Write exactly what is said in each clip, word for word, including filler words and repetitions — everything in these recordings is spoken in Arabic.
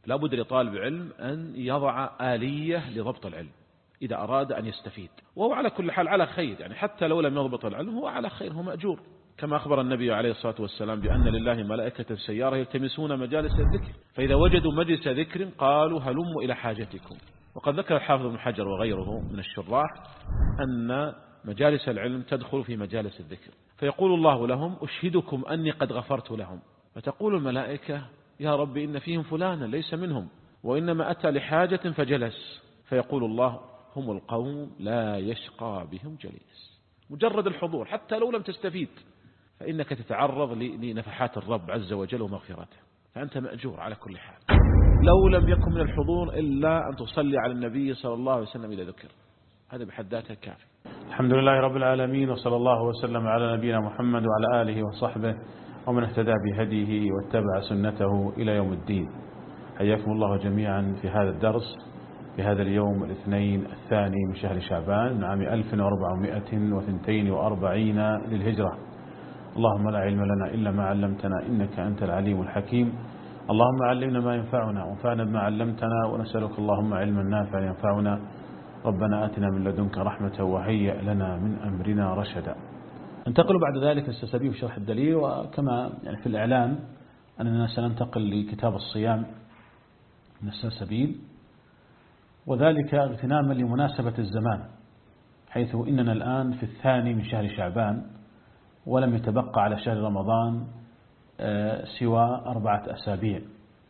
لابد لطالب علم أن يضع آلية لضبط العلم إذا أراد أن يستفيد، وهو على كل حال على خير، يعني حتى لو لم يضبط العلم هو على خير، هو مأجور، كما أخبر النبي عليه الصلاة والسلام بأن لله ملائكة سيارة يلتمسون مجالس الذكر، فإذا وجدوا مجلس ذكر قالوا هلموا إلى حاجتكم. وقد ذكر الحافظ ابن حجر وغيره من الشراح أن مجالس العلم تدخل في مجالس الذكر، فيقول الله لهم أشهدكم أني قد غفرت لهم، فتقول الملائكة يا رب إن فيهم فلانا ليس منهم وإنما أتى لحاجة فجلس، فيقول الله هم القوم لا يشقى بهم جليس. مجرد الحضور حتى لو لم تستفيد فإنك تتعرض لنفحات الرب عز وجل ومغفرته، فأنت مأجور على كل حال، لو لم يكن من الحضور إلا أن تصلي على النبي صلى الله عليه وسلم إذا ذكر، هذا بحد ذاته كافي. الحمد لله رب العالمين، وصلى الله وسلم على نبينا محمد وعلى آله وصحبه ومن اهتدى بهديه واتبع سنته إلى يوم الدين. حياكم الله جميعا في هذا الدرس في هذا اليوم الاثنين الثاني من شهر شعبان من عام ألف وأربعمائة واثنين وأربعين للهجرة. اللهم لا علم لنا إلا ما علمتنا إنك أنت العليم الحكيم. اللهم علمنا ما ينفعنا وانفعنا بما علمتنا، ونسألك اللهم علما نافعا ينفعنا. ربنا آتنا من لدنك رحمة وهيئ لنا من أمرنا رشدا. ننتقل بعد ذلك للسلسبيل في شرح الدليل، وكما يعني في الإعلان أننا سننتقل لكتاب الصيام من السلسبيل، وذلك اغتناما لمناسبة الزمان، حيث إننا الآن في الثاني من شهر شعبان ولم يتبقى على شهر رمضان سوى أربعة أسابيع،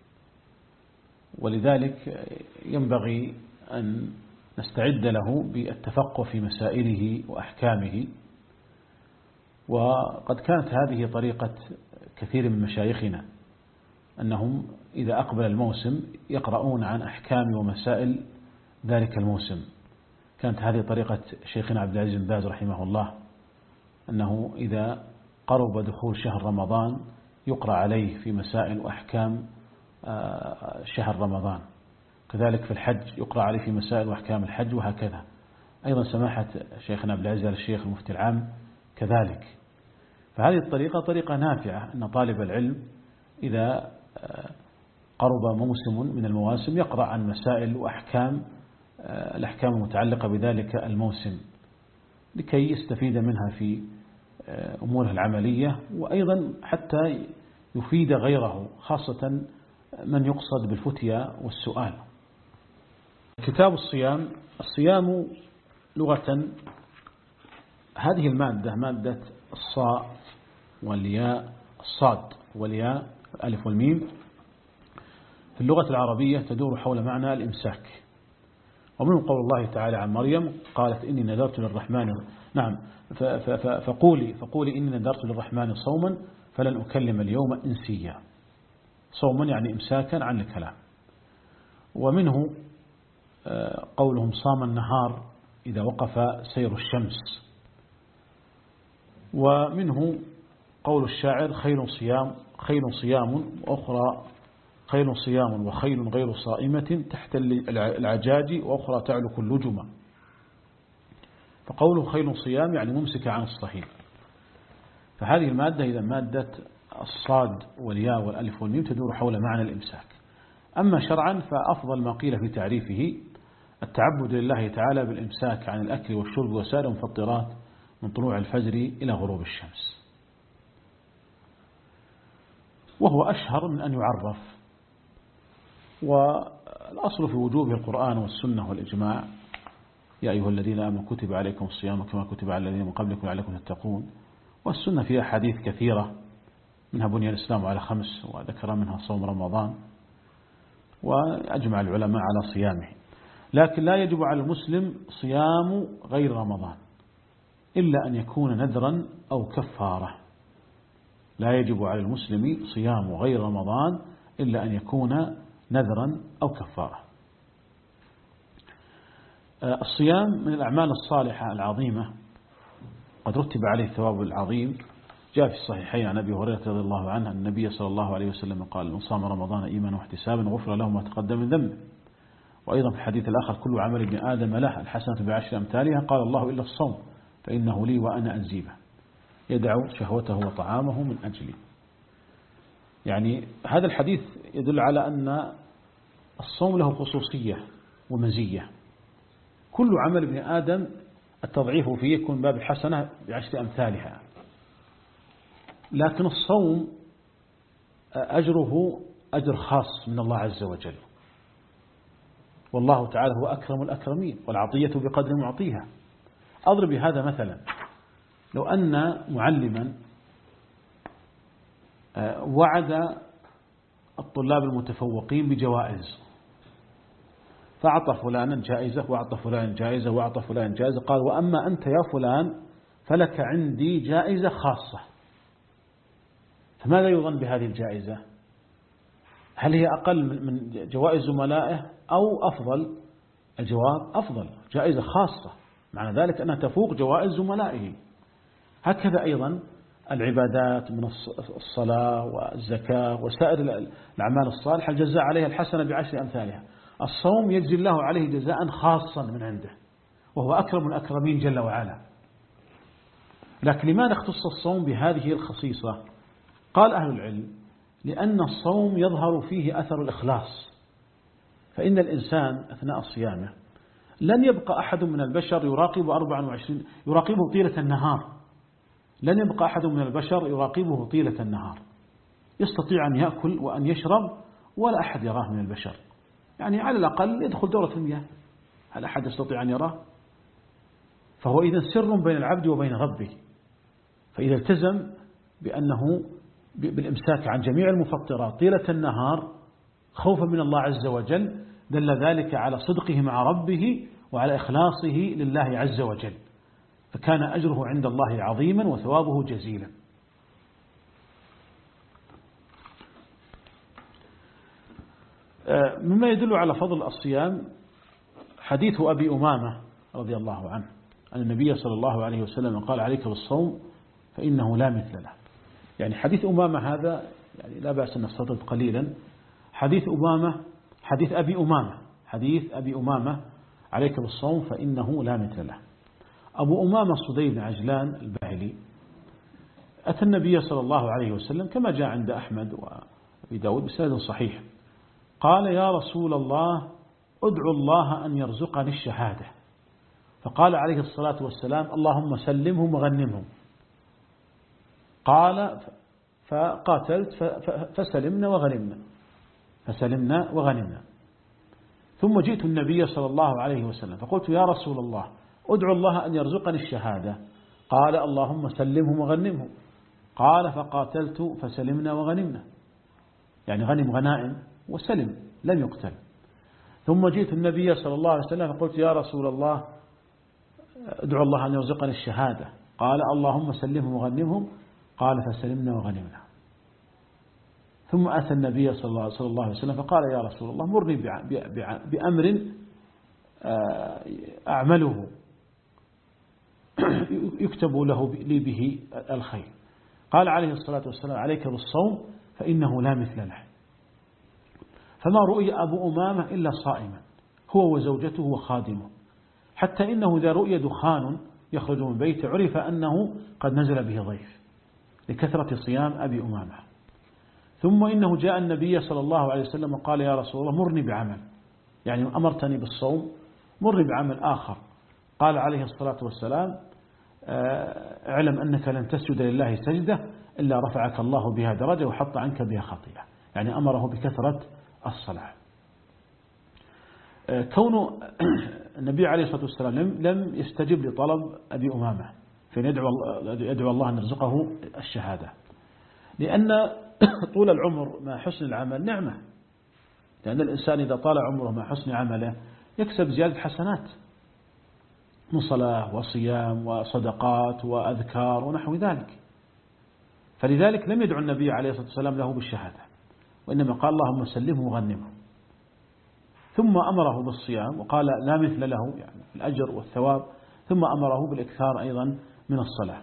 ولذلك ينبغي أن نستعد له بالتفقه في مسائله وأحكامه. وقد كانت هذه طريقة كثير من مشايخنا، أنهم إذا أقبل الموسم يقرؤون عن أحكام ومسائل ذلك الموسم. كانت هذه طريقة شيخنا عبد العزيز بن باز رحمه الله، أنه إذا قرب دخول شهر رمضان يقرأ عليه في مسائل وأحكام شهر رمضان، كذلك في الحج يقرأ عليه في مسائل وأحكام الحج، وهكذا. أيضا سماحة شيخنا عبد العزيز الشيخ المفتي العام كذلك. فهذه الطريقة طريقة نافعة، أن طالب العلم إذا قرب موسم من المواسم يقرأ عن مسائل وأحكام الأحكام المتعلقة بذلك الموسم، لكي يستفيد منها في أموره العملية، وأيضا حتى يفيد غيره، خاصة من يقصد بالفتية والسؤال. كتاب الصيام. الصيام لغة هذه المادة، مادة الصاء والياء، الصاد والياء الألف والميم، في اللغة العربية تدور حول معنى الإمساك. ومنه قول الله تعالى عن مريم قالت إني نذرت للرحمن نعم فقولي فقولي إني نذرت للرحمن صوما فلن أكلم اليوم إنسيا. صوما يعني إمساكا عن الكلام. ومنه قولهم صام النهار إذا وقف سير الشمس. ومنه قول الشاعر خيل صيام خيل صيام وأخرى خيل صيام وخيل غير صائمة تحت العجاج وأخرى تعلق اللجمة. فقوله خيل صيام يعني ممسكة عن الصحيح. فهذه المادة إذا مادة الصاد والياء والألف والميم تدور حول معنى الإمساك. أما شرعا فأفضل ما قيل في تعريفه التعبد لله تعالى بالإمساك عن الأكل والشرب وسائر المفطرات من طلوع الفجر إلى غروب الشمس، وهو أشهر من أن يعرف. والأصل في وجوبه القرآن والسنة والإجماع، يا أيها الذين آمنوا كتب عليكم الصيام كما كتب على الذين من قبلكم لعلكم تتقون. والسنة فيها حديث كثيرة، منها بني الإسلام على خمس، وذكر منها صوم رمضان، وأجمع العلماء على صيامه. لكن لا يجب على المسلم صيام غير رمضان إلا أن يكون نذرا أو كفارة. لا يجب على المسلم صيام غير رمضان إلا أن يكون نذرا أو كفارة. الصيام من الأعمال الصالحة العظيمة، قد رتب عليه الثواب العظيم. جاء في الصحيحين عن أبي هريرة رضي الله عنه أن النبي صلى الله عليه وسلم قال من صام رمضان إيمانا واحتسابا غفر له ما تقدم من ذنبه. وأيضا في الحديث الآخر كل عمل ابن آدم له الحسنة بعشر أمثالها قال الله إلا الصوم فإنه لي وأنا أجزي به يدع شهوته وطعامه من أجلي. يعني هذا الحديث يدل على أن الصوم له خصوصية ومزية. كل عمل ابن آدم التضعيف فيه يكون باب الحسنة بعشر أمثالها، لكن الصوم أجره أجر خاص من الله عز وجل، والله تعالى هو أكرم الأكرمين والعطية بقدر معطيها. أضرب بهذا مثلا، لو أن معلما وعد الطلاب المتفوقين بجوائز، فأعطى فلانا جائزة وأعطى فلانا جائزة وأعطى فلانا جائزة، قال وأما أنت يا فلان فلك عندي جائزة خاصة. فماذا يظن بهذه الجائزة؟ هل هي أقل من جوائز زملائه أو أفضل؟ الجواب أفضل، جائزة خاصة، معنى ذلك أنها تفوق جوائز زملائه. هكذا أيضا العبادات من الصلاة والزكاة وسائر الأعمال الصالحة الجزاء عليها الحسنة بعشر أمثالها. الصوم يجزي الله عليه جزاء خاصا من عنده، وهو أكرم الأكرمين جل وعلا. لكن لماذا اختص الصوم بهذه الخصيصة؟ قال أهل العلم لأن الصوم يظهر فيه أثر الإخلاص، فإن الإنسان أثناء صيامه لن يبقى أحد من البشر يراقب أربعة وعشرين يراقبه طيلة النهار، لن يبقى أحد من البشر يراقبه طيلة النهار، يستطيع أن يأكل وأن يشرب ولا أحد يراه من البشر، يعني على الأقل يدخل دورة المياه، هل أحد يستطيع أن يراه؟ فهو إذن سر بين العبد وبين ربه، فإذا التزم بأنه بالإمساك عن جميع المفطرات طيلة النهار خوفا من الله عز وجل، دل ذلك على صدقه مع ربه وعلى إخلاصه لله عز وجل، فكان أجره عند الله عظيما وثوابه جزيلا. مما يدل على فضل الصيام حديث أبي أمامة رضي الله عنه أن النبي صلى الله عليه وسلم قال عليك بالصوم فإنه لا مثل له. يعني حديث أمامة هذا يعني لا بأس أن نستطرد قليلا. حديث أمامة حديث أبي أمامة حديث أبي أمامة عليك بالصوم فإنه لا مثل له. أبو أمامة صدي بن عجلان الباهلي أتى النبي صلى الله عليه وسلم كما جاء عند أحمد وأبي داود بسند صحيح، قال يا رسول الله أدعو الله أن يرزقني الشهادة، فقال عليه الصلاة والسلام اللهم سلمهم وغنمهم. قال فقاتلت فسلمنا وغنمنا فسلمنا وغنمنا ثم جئت النبي صلى الله عليه وسلم فقلت يا رسول الله أدعو الله أن يرزقني الشهادة، قال اللهم سلمهم وغنمهم. قال فقاتلت فسلمنا وغنمنا، يعني غنم غنائم وسلم لم يقتل. ثم جئت النبي صلى الله عليه وسلم فقلت يا رسول الله ادعو الله أن يرزقني الشهادة، قال اللهم سلمهم وغنمهم، قال فسلمنا وغنمنا. ثم أتى النبي صلى الله عليه وسلم فقال يا رسول الله مرني بأمر أعمله يكتب له لي به الخير. قال عليه الصلاة والسلام عليك بالصوم فإنه لا مثل له. فما رؤي أبو أمامة إلا صائما هو وزوجته وخادمه، حتى إنه إذا رؤي دخان يخرج من بيته عرف أنه قد نزل به ضيف لكثرة صيام أبي أمامة. ثم إنه جاء النبي صلى الله عليه وسلم وقال يا رسول الله مرني بعمل، يعني أمرتني بالصوم مرني بعمل آخر. قال عليه الصلاة والسلام اعلم أنك لن تسجد لله سجدة إلا رفعك الله بها درجة وحط عنك بها خطيئة، يعني أمره بكثرة الصلاة. كون النبي عليه الصلاة والسلام لم يستجب لطلب أبي أمامة فإن يدعو الله أن يرزقه الشهادة، لأن طول العمر مع حسن العمل نعمة، لأن الإنسان إذا طال عمره مع حسن عمله يكسب زيادة حسنات من صلاة وصيام وصدقات وأذكار ونحو ذلك. فلذلك لم يدعو النبي عليه الصلاة والسلام له بالشهادة، وإنما قال اللهم سلمه وغنمه. ثم أمره بالصيام وقال لا مثل له يعني الأجر والثواب، ثم أمره بالإكثار أيضا من الصلاة.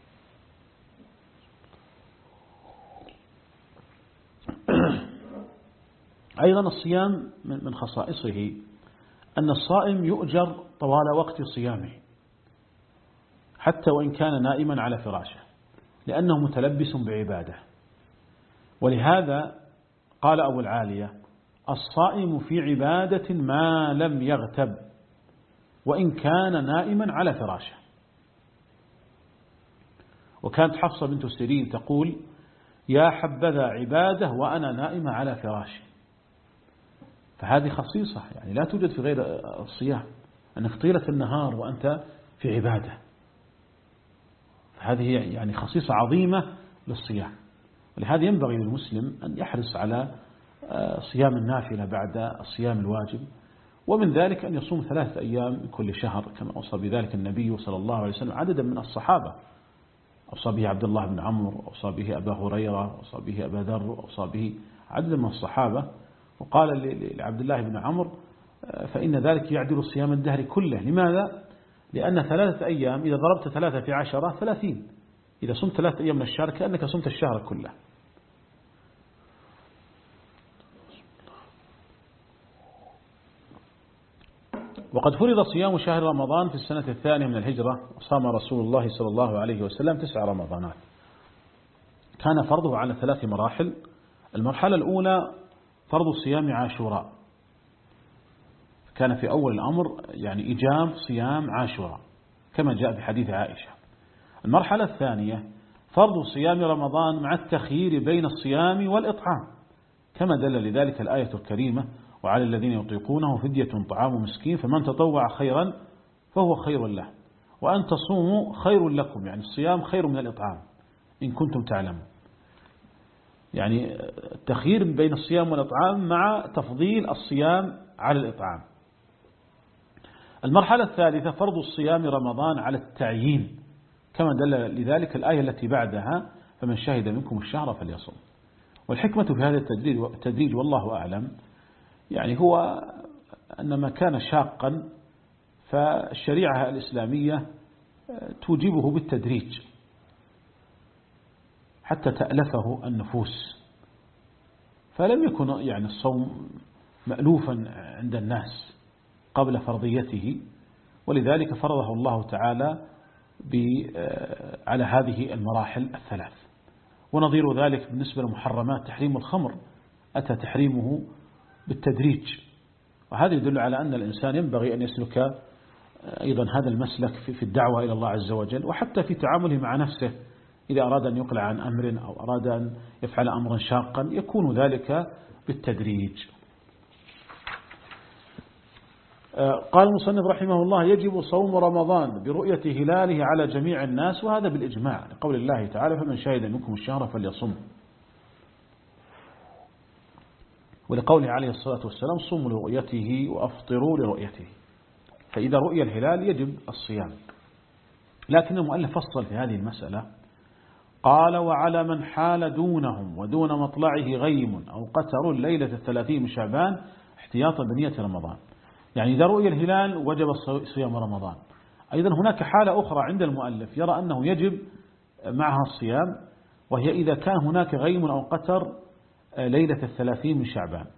أيضا الصيام من خصائصه أن الصائم يؤجر طوال وقت صيامه حتى وإن كان نائما على فراشه، لأنه متلبس بعبادة. ولهذا قال أبو العالية الصائم في عبادة ما لم يغتب وإن كان نائما على فراشه. وكانت حفصة بنت سيرين تقول: يا حبذا عبادة وأنا نائمة على فراشي. فهذه خصيصة يعني لا توجد في غير الصيام، أنك طيلة النهار وأنت في عبادة، هذه يعني خصيصة عظيمة للصيام. ولهذا ينبغي للمسلم أن يحرص على صيام النافلة بعد الصيام الواجب، ومن ذلك أن يصوم ثلاثة أيام من كل شهر كما أوصى بذلك النبي صلى الله عليه وسلم عددا من الصحابة. أوصى به عبد الله بن عمرو، أوصى به أبا هريرة، أوصى به أبا ذر، أوصى به عددا من الصحابة. وقال لعبد الله بن عمرو: فإن ذلك يعدل صيام الدهر كله. لماذا؟ لأن ثلاثة أيام إذا ضربت ثلاثة في عشرة ثلاثين، إذا صمت ثلاثة أيام من الشهر كأنك صمت الشهر كله. وقد فرض صيام شهر رمضان في السنة الثانية من الهجرة، وصام رسول الله صلى الله عليه وسلم تسع رمضانات. كان فرضه على ثلاث مراحل. المرحلة الأولى فرض صيام عاشوراء، كان في أول الأمر يعني إجاب صيام عاشوراء كما جاء في حديث عائشة. المرحلة الثانية فرض صيام رمضان مع التخيير بين الصيام والإطعام كما دل لذلك الآية الكريمة: وعلى الذين يطيقونه فدية طعام مسكين فمن تطوع خيرا فهو خير له وأن تصوموا خير لكم، يعني الصيام خير من الإطعام إن كنتم تعلمون. يعني التخيير بين الصيام والإطعام مع تفضيل الصيام على الإطعام. المرحلة الثالثة فرض الصيام رمضان على التعيين كما دل لذلك الآية التي بعدها: فمن شهد منكم الشهر فليصم. والحكمة في هذا التدريج والله أعلم يعني هو أن ما كان شاقا فالشريعة الإسلامية توجبه بالتدريج حتى تألفه النفوس، فلم يكن يعني الصوم مألوفا عند الناس قبل فرضيته، ولذلك فرضه الله تعالى على هذه المراحل الثلاث. ونظير ذلك بالنسبة للمحرمات تحريم الخمر أتى تحريمه بالتدريج، وهذا يدل على أن الإنسان ينبغي أن يسلك أيضا هذا المسلك في الدعوة إلى الله عز وجل، وحتى في تعامله مع نفسه إذا أراد أن يقلع عن أمر أو أراد أن يفعل أمرا شاقا يكون ذلك بالتدريج. قال المصنف رحمه الله: يجب صوم رمضان برؤية هلاله على جميع الناس، وهذا بالإجماع لقول الله تعالى: فمن شهد منكم الشهر فليصم، ولقوله عليه الصلاة والسلام: صوموا لرؤيته وأفطروا لرؤيته. فإذا رؤي الهلال يجب الصيام. لكن المؤلف فصل في هذه المسألة قال: وعلى من حال دونهم ودون مطلعه غيم أو قتر ليلة الثلاثين من شعبان احتياطا بنية رمضان. يعني إذا رؤي الهلال وجب صيام رمضان. أيضا هناك حالة أخرى عند المؤلف يرى أنه يجب معها الصيام، وهي إذا كان هناك غيم أو قتر ليلة الثلاثين من شعبان.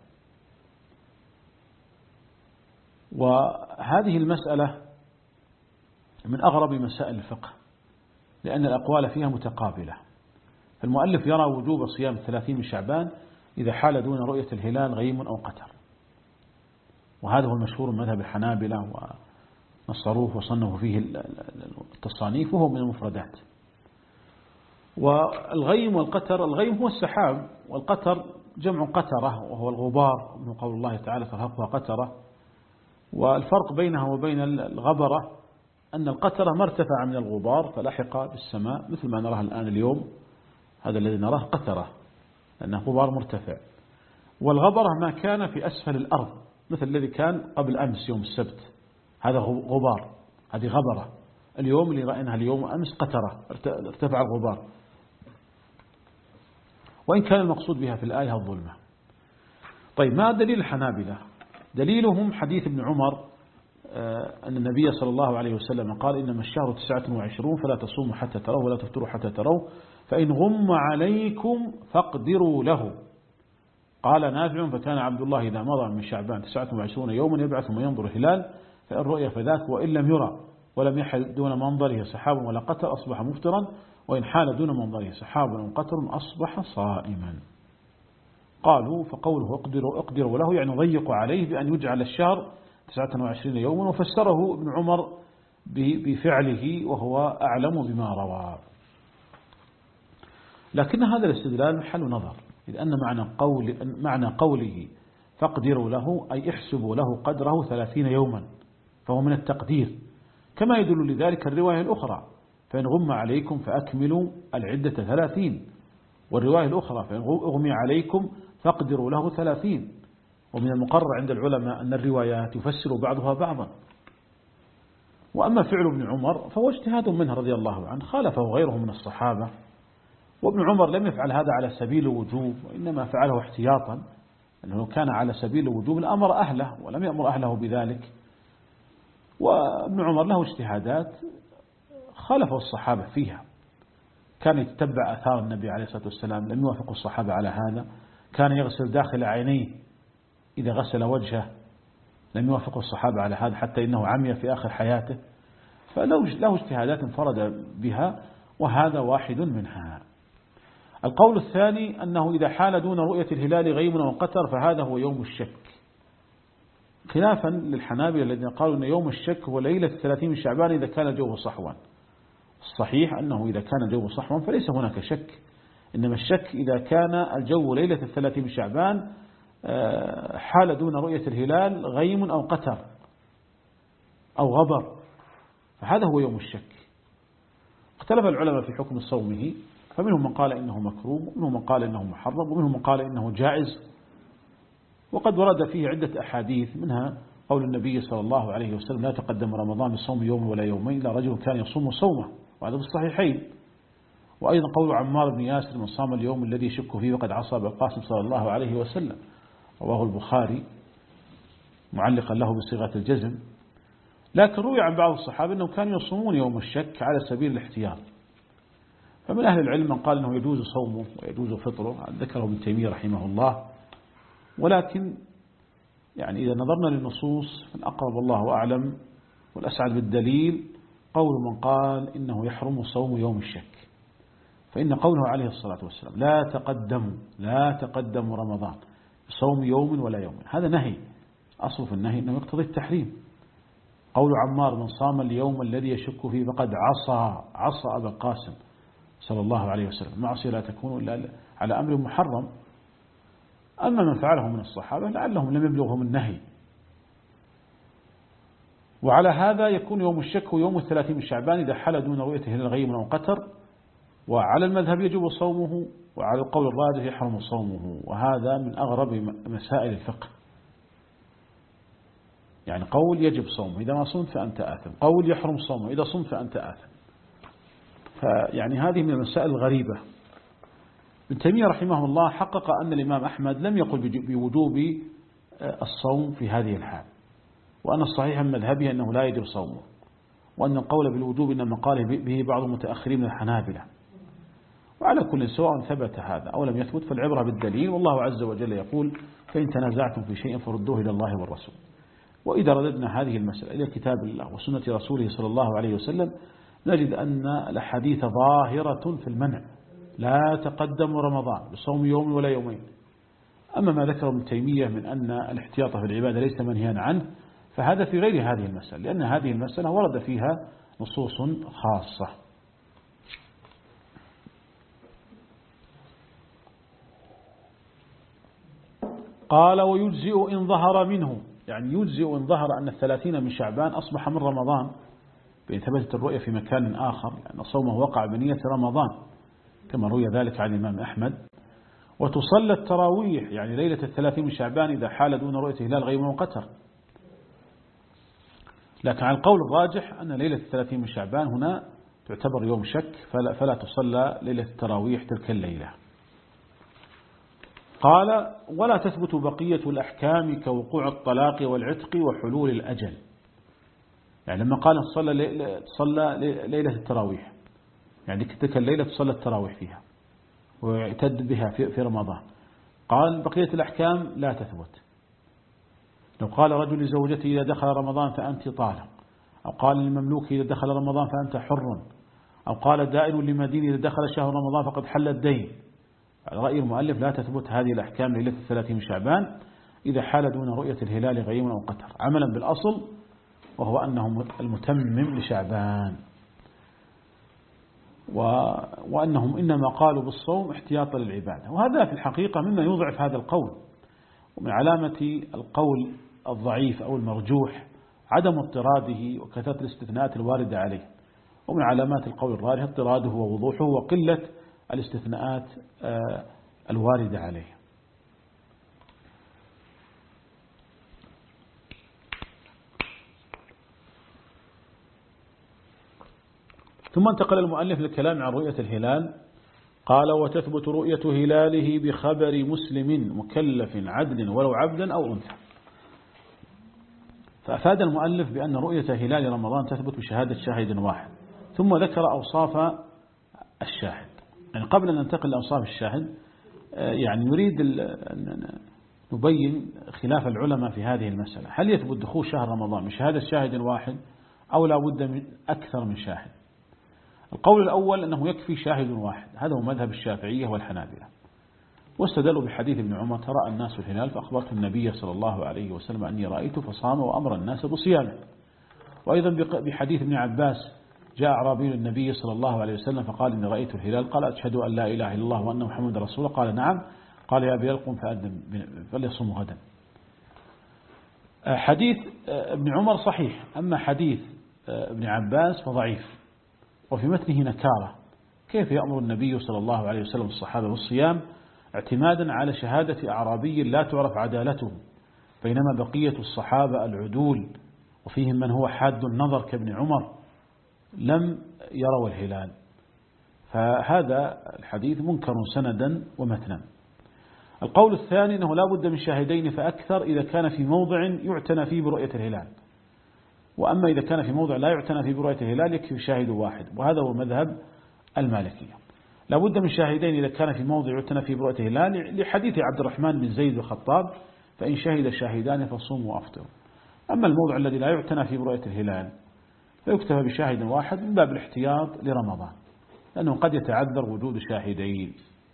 وهذه المسألة من أغرب مسائل الفقه لأن الأقوال فيها متقابلة. فالمؤلف يرى وجوب صيام الثلاثين من شعبان إذا حال دون رؤية الهلال غيم أو قتر، وهذا هو المشهور من مذهب الحنابلة ونصروه وصنفوا فيه التصانيف، وهو من المفردات. والغيم والقتر: الغيم هو السحاب، والقتر جمع قترة وهو الغبار، من قول الله تعالى: ترهقها قترة. والفرق بينها وبين الغبرة أن القترة ما ارتفع من الغبار فلحق بالسماء مثل ما نراه الآن اليوم، هذا الذي نراه قترة لأنه غبار مرتفع. والغبرة ما كان في أسفل الأرض مثل الذي كان قبل أمس يوم السبت، هذا غبار، هذه غبرة. اليوم اللي رأيناها اليوم أمس قترة، ارتفع الغبار، وإن كان المقصود بها في الآية الظلمة. طيب، ما دليل الحنابلة؟ دليلهم حديث ابن عمر أن النبي صلى الله عليه وسلم قال: إنما الشهر تسعة وعشرون فلا تصوموا حتى تروه ولا تفطروا حتى تروه فإن غم عليكم فاقدروا له. قال نافع: فكان عبد الله إذا مضى من شعبان تسعة وعشرون يوما يبعث وينظر الهلال فإن رؤيا فذاك وإن لم يرى ولم يحل دون منظره سحاب ولا قتر أصبح مفطرا وإن حال دون منظره سحاب ولا قتر أصبح صائما. قالوا فقوله اقدروا, اقدروا له يعني ضيقوا عليه بأن يجعل الشهر تسعة وعشرين يوما، وفسره ابن عمر بفعله وهو أعلم بما روى. لكن هذا الاستدلال محل نظر، إذ أن معنى, قول معنى قوله فاقدروا له أي احسبوا له قدره ثلاثين يوما، فهو من التقدير، كما يدل لذلك الرواية الأخرى فإن غم عليكم فأكملوا العدة ثلاثين، والرواية الأخرى فإن غمي عليكم فاقدروا له ثلاثين. ومن المقرر عند العلماء أن الروايات يفسر بعضها بعضا. وأما فعل ابن عمر فهو اجتهاد منه رضي الله عنه، خالفه غيره من الصحابة، وابن عمر لم يفعل هذا على سبيل الوجوب، وإنما فعله احتياطا، أنه كان على سبيل الوجوب لأمر أهله ولم يأمر أهله بذلك. وابن عمر له اجتهادات خالفه الصحابة فيها، كان يتبع أثار النبي عليه الصلاة والسلام، لم يوافق الصحابة على هذا. كان يغسل داخل عينيه إذا غسل وجهه، لم يوافق الصحابة على هذا، حتى إنه عمي في آخر حياته. فله اجتهادات انفرد بها، وهذا واحد منها. القول الثاني أنه إذا حال دون رؤية الهلال غيم أو قتر فهذا هو يوم الشك، خلافا للحنابلة الذين قالوا أن يوم الشك هو ليلة الثلاثين من شعبان إذا كان الجو صحوا. الصحيح أنه إذا كان الجو صحوا فليس هناك شك، إنما الشك إذا كان الجو ليلة الثلاثين من شعبان حال دون رؤية الهلال غيم أو قتر أو غبر، فهذا هو يوم الشك. اختلف العلماء في حكم صومه، فمنهم من قال إنه مكروه، ومنهم من قال إنه محرم، ومنهم من قال إنه جائز. وقد ورد فيه عدة أحاديث، منها قول النبي صلى الله عليه وسلم لا تقدم رمضان بصوم يوم ولا يومين إلا رجل كان يصوم صومه، وهذا في الصحيحين. وأيضا قول عمار بن ياسر من صام اليوم الذي يشك فيه وقد عصى بالقاسم صلى الله عليه وسلم، رواه البخاري معلقا له بصيغة الجزم. لكن روي عن بعض الصحابة أنهم كانوا يصومون يوم الشك على سبيل الاحتياط. فمن أهل العلم من قال أنه يجوز صومه ويجوز فطره، ذكره ابن تيمية رحمه الله. ولكن يعني إذا نظرنا للنصوص فالأقرب الله أعلم والأسعد بالدليل قول من قال إنه يحرم صوم يوم الشك، فإن قوله عليه الصلاة والسلام لا تقدموا لا تقدموا رمضان بصوم يوم ولا يوم، هذا نهي، أصل في النهي أنه يقتضي التحريم. قول عمار من صام اليوم الذي يشك فيه فقد عصى عصى أبا القاسم صلى الله عليه وسلم، معصية لا تكون إلا على أمر محرم. أما من فعله من الصحابة لعلهم لم يبلغهم النهي. وعلى هذا يكون يوم الشك هو يوم الثلاثين من شعبان إذا حل دون رؤيته هلال غيم أو قتر، وعلى المذهب يجب صومه، وعلى القول الراجح يحرم صومه. وهذا من أغرب مسائل الفقه، يعني قول يجب صومه إذا ما صمت فأنت آثم، قول يحرم صومه إذا صمت فأنت آثم. فيعني هذه من المسائل الغريبة. ابن تيمية رحمه الله حقق أن الإمام أحمد لم يقل بوجوب الصوم في هذه الحال، وأن الصحيح من مذهبه أنه لا يجب صومه، وأن القول بالوجوب إنما قال به بعض المتأخرين من الحنابلة. وعلى كل سواء ثبت هذا أو لم يثبت فالعبرة بالدليل، والله عز وجل يقول فإن تنازعتم في شيء فردوه إلى الله والرسول. وإذا رددنا هذه المسألة إلى كتاب الله وسنة رسوله صلى الله عليه وسلم نجد أن الأحاديث ظاهرة في المنع، لا تقدم رمضان بصوم يوم ولا يومين. أما ما ذكر ابن تيمية من أن الاحتياط في العبادة ليس منهيا عنه فهذا في غير هذه المسألة، لأن هذه المسألة ورد فيها نصوص خاصة. قال ويجزئ إن ظهر منه، يعني يجزئ إن ظهر أن الثلاثين من شعبان أصبح من رمضان بإن ثبتت الرؤية في مكان آخر، لأن صومه وقع بنية رمضان كما روي ذلك عن الإمام أحمد. وتصلى التراويح يعني ليلة الثلاثين من شعبان إذا حال دون رؤية هلال غيم أو قتر. لكن على القول الراجح أن ليلة الثلاثين من شعبان هنا تعتبر يوم شك، فلا, فلا تصلى ليلة التراويح تلك الليلة. قال ولا تثبت بقية الأحكام كوقوع الطلاق والعتق وحلول الأجل. يعني لما قال صلى ليلة, صلى ليلة التراويح يعني تلك الليلة تصلى التراويح فيها ويعتد بها في, في رمضان، قال بقية الأحكام لا تثبت. لو قال رجل لزوجته إذا دخل رمضان فأنت طالق، أو قال للمملوك إذا دخل رمضان فأنت حر، أو قال دائن لمدين إذا دخل شهر رمضان فقد حل الدين، على رأي المؤلف لا تثبت هذه الأحكام ليلة الثلاثين من شعبان إذا حال دون رؤية الهلال غيم أو قتر، عملا بالأصل وهو أنه المتمم لشعبان، وأنهم إنما قالوا بالصوم احتياطا للعبادة. وهذا في الحقيقة مما يضعف هذا القول، ومن علامة القول الضعيف أو المرجوح عدم اضطراده وكثرة الاستثناءات الواردة عليه، ومن علامات القول الراجح اضطراده ووضوحه وقلة الاستثناءات الواردة عليه. ثم انتقل المؤلف للكلام عن رؤية الهلال، قال: وتثبت رؤية هلاله بخبر مسلم مكلف عدل ولو عبدا أو أنثى. فأفاد المؤلف بأن رؤية هلال رمضان تثبت بشهادة شاهد واحد، ثم ذكر أوصاف الشاهد. يعني قبل أن ننتقل لأوصاف الشاهد يعني نريد أن نبين خلاف العلماء في هذه المسألة، هل يثبت دخول شهر رمضان بشهادة شاهد واحد أو لا بد من أكثر من شاهد؟ القول الأول أنه يكفي شاهد واحد، هذا هو مذهب الشافعية والحنابلة، واستدلوا بحديث ابن عمر: ترى الناس الهلال فأخبرت النبي صلى الله عليه وسلم أني رأيته فصام وأمر الناس بصيامه. وأيضا بحديث ابن عباس: جاء أعرابي النبي صلى الله عليه وسلم فقال إني رأيت الهلال، قال: أشهد أن لا إله إلا الله وأن محمد رسول الله، قال: نعم. قال: يا أبي قم فأذن فليصم غدا. حديث ابن عمر صحيح، أما حديث ابن عباس فضعيف، وفي متنه نكارة. كيف يأمر النبي صلى الله عليه وسلم الصحابة بالصيام اعتمادا على شهادة أعرابي لا تعرف عدالته، بينما بقية الصحابة العدول وفيهم من هو حاد النظر كابن عمر لم يروا الهلال؟ فهذا الحديث منكر سندا ومتنا. القول الثاني أنه لا بد من شاهدين فأكثر إذا كان في موضع يعتنى فيه برؤية الهلال، وأما إذا كان في موضع لا يعتنى فيه برؤية الهلال يكفي شاهد واحد، وهذا هو مذهب المالكية. لا بد من شاهدين إذا كان في موضع يعتنى فيه برؤية الهلال لحديث عبد الرحمن بن زيد الخطاب: فإن شهد شاهدان فصوموا وأفطروا. أما الموضع الذي لا يعتنى فيه برؤية الهلال فيكتفى بشاهد واحد من باب الاحتياط لرمضان، لأنه قد يتعذر وجود شاهدين.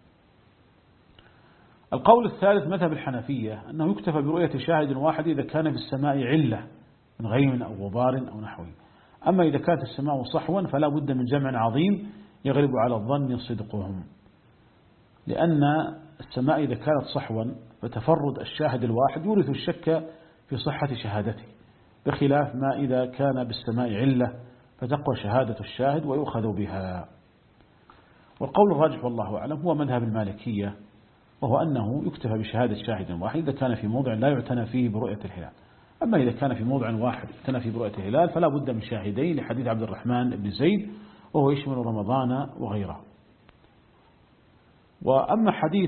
القول الثالث مذهب الحنفية أنه يكتفى برؤية شاهد واحد إذا كان في السماء علة من غيم أو غبار أو نحوه. أما إذا كانت السماء صحوا فلا بد من جمع عظيم يغلب على الظن صدقهم، لأن السماء إذا كانت صحوا فتفرد الشاهد الواحد يورث الشك في صحة شهادته، بخلاف ما إذا كان بالسماء علة فتقوى شهادة الشاهد ويؤخذ بها. والقول الراجح والله أعلم هو مذهب المالكية، وهو أنه يكتفى بشهادة شاهد واحد إذا كان في موضع لا يعتنى فيه برؤية الهلال. أما إذا كان في موضع واحد يعتنى فيه برؤية الهلال فلا بد من شاهدين لحديث عبد الرحمن بن زيد، وهو يشمل رمضان وغيره. وأما حديث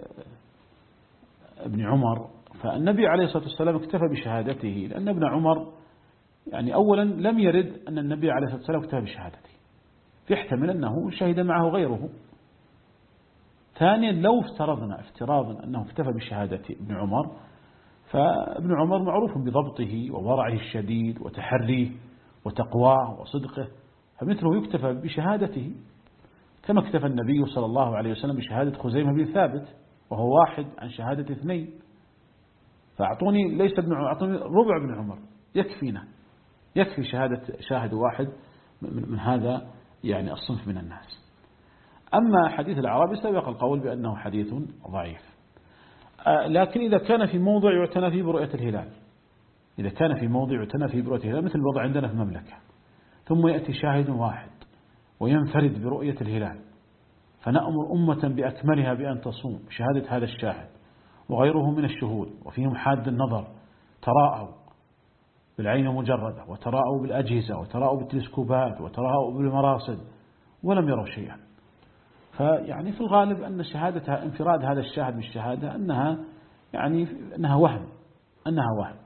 ابن عمر فالنبي عليه الصلاة والسلام اكتفى بشهادته، لأن ابن عمر يعني أولا لم يرد أن النبي عليه الصلاة والسلام اكتفى بشهادته، فيحتمل أنه شهد معه غيره. ثانيا لو افترضنا افتراضا أنه اكتفى بشهادة ابن عمر، فابن عمر معروف بضبطه وورعه الشديد وتحريه وتقواه وصدقه، فمثله يكتفى بشهادته، كما اكتفى النبي صلى الله عليه وسلم بشهادة خزيمة بن ثابت وهو واحد عن شهادة اثنين. فأعطوني ليس ابن عمر، أعطوني ربع ابن عمر يكفينا، يكفي شهادة شاهد واحد من هذا يعني الصنف من الناس. أما حديث الأعرابي سبق القول بأنه حديث ضعيف. لكن إذا كان في موضع يعتنى فيه برؤية الهلال، إذا كان في موضع يعتنى فيه برؤية الهلال مثل الوضع عندنا في المملكة، ثم يأتي شاهد واحد وينفرد برؤية الهلال، فنأمر أمة بأكملها بأن تصوم بشهادة هذا الشاهد وغيره من الشهود، وفيهم حاد النظر تراءوا بالعين مجردة وتراءوا بالأجهزة وتراءوا بالتلسكوبات وتراءوا بالمراصد ولم يروا شيئا. فيعني في الغالب أن شهادة انفراد هذا الشاهد بالشهادة أنها يعني أنها وهم أنها وهم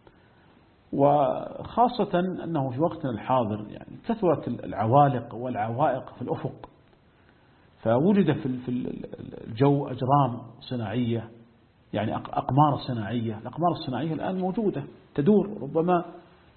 وخاصة أنه في وقتنا الحاضر يعني كثرت العوالق والعوائق في الأفق، فوجد في الجو أجرام صناعية يعني أقمار صناعية. الأقمار الصناعية الآن موجودة تدور، ربما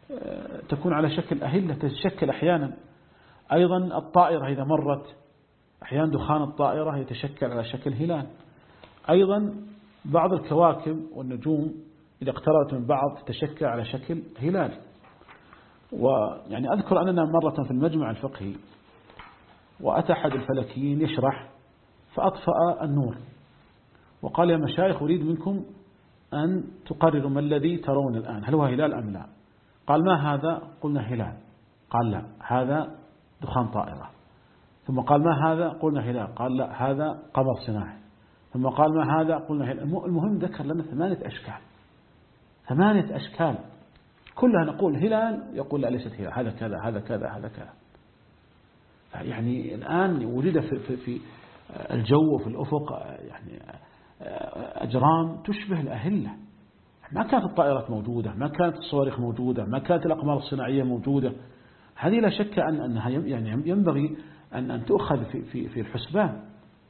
تكون على شكل أهلة تتشكل أحيانا. أيضا الطائرة إذا مرت أحيانا دخان الطائرة يتشكل على شكل هلال. أيضا بعض الكواكب والنجوم إذا اقتربت من بعض تتشكل على شكل هلال. ويعني أذكر أننا مرة في المجمع الفقهي وأتى أحد الفلكيين يشرح فأطفأ النور وقال: يا مشايخ أريد منكم أن تقرروا ما الذي ترون الآن، هل هو هلال أم لا؟ قال: ما هذا؟ قلنا هلال. قال: لا، هذا دخان طائرة. ثم قال: ما هذا؟ قلنا هلال. قال: لا، هذا قمر صناعي. ثم قال: ما هذا؟ قلنا هلال. المهم ذكر لنا ثمانية أشكال، ثمانية أشكال كلها نقول هلال، يقول: لا، ليست هلال، هذا كذا هذا كذا هذا كذا. يعني الآن وجد في, في, في الجو وفي الأفق يعني أجرام تشبه الأهلة. ما كانت الطائرات موجودة، ما كانت الصواريخ موجودة، ما كانت الأقمار الصناعية موجودة. هذه لا شك أن أنها يعني ينبغي أن أن تؤخذ في في في الحسبان.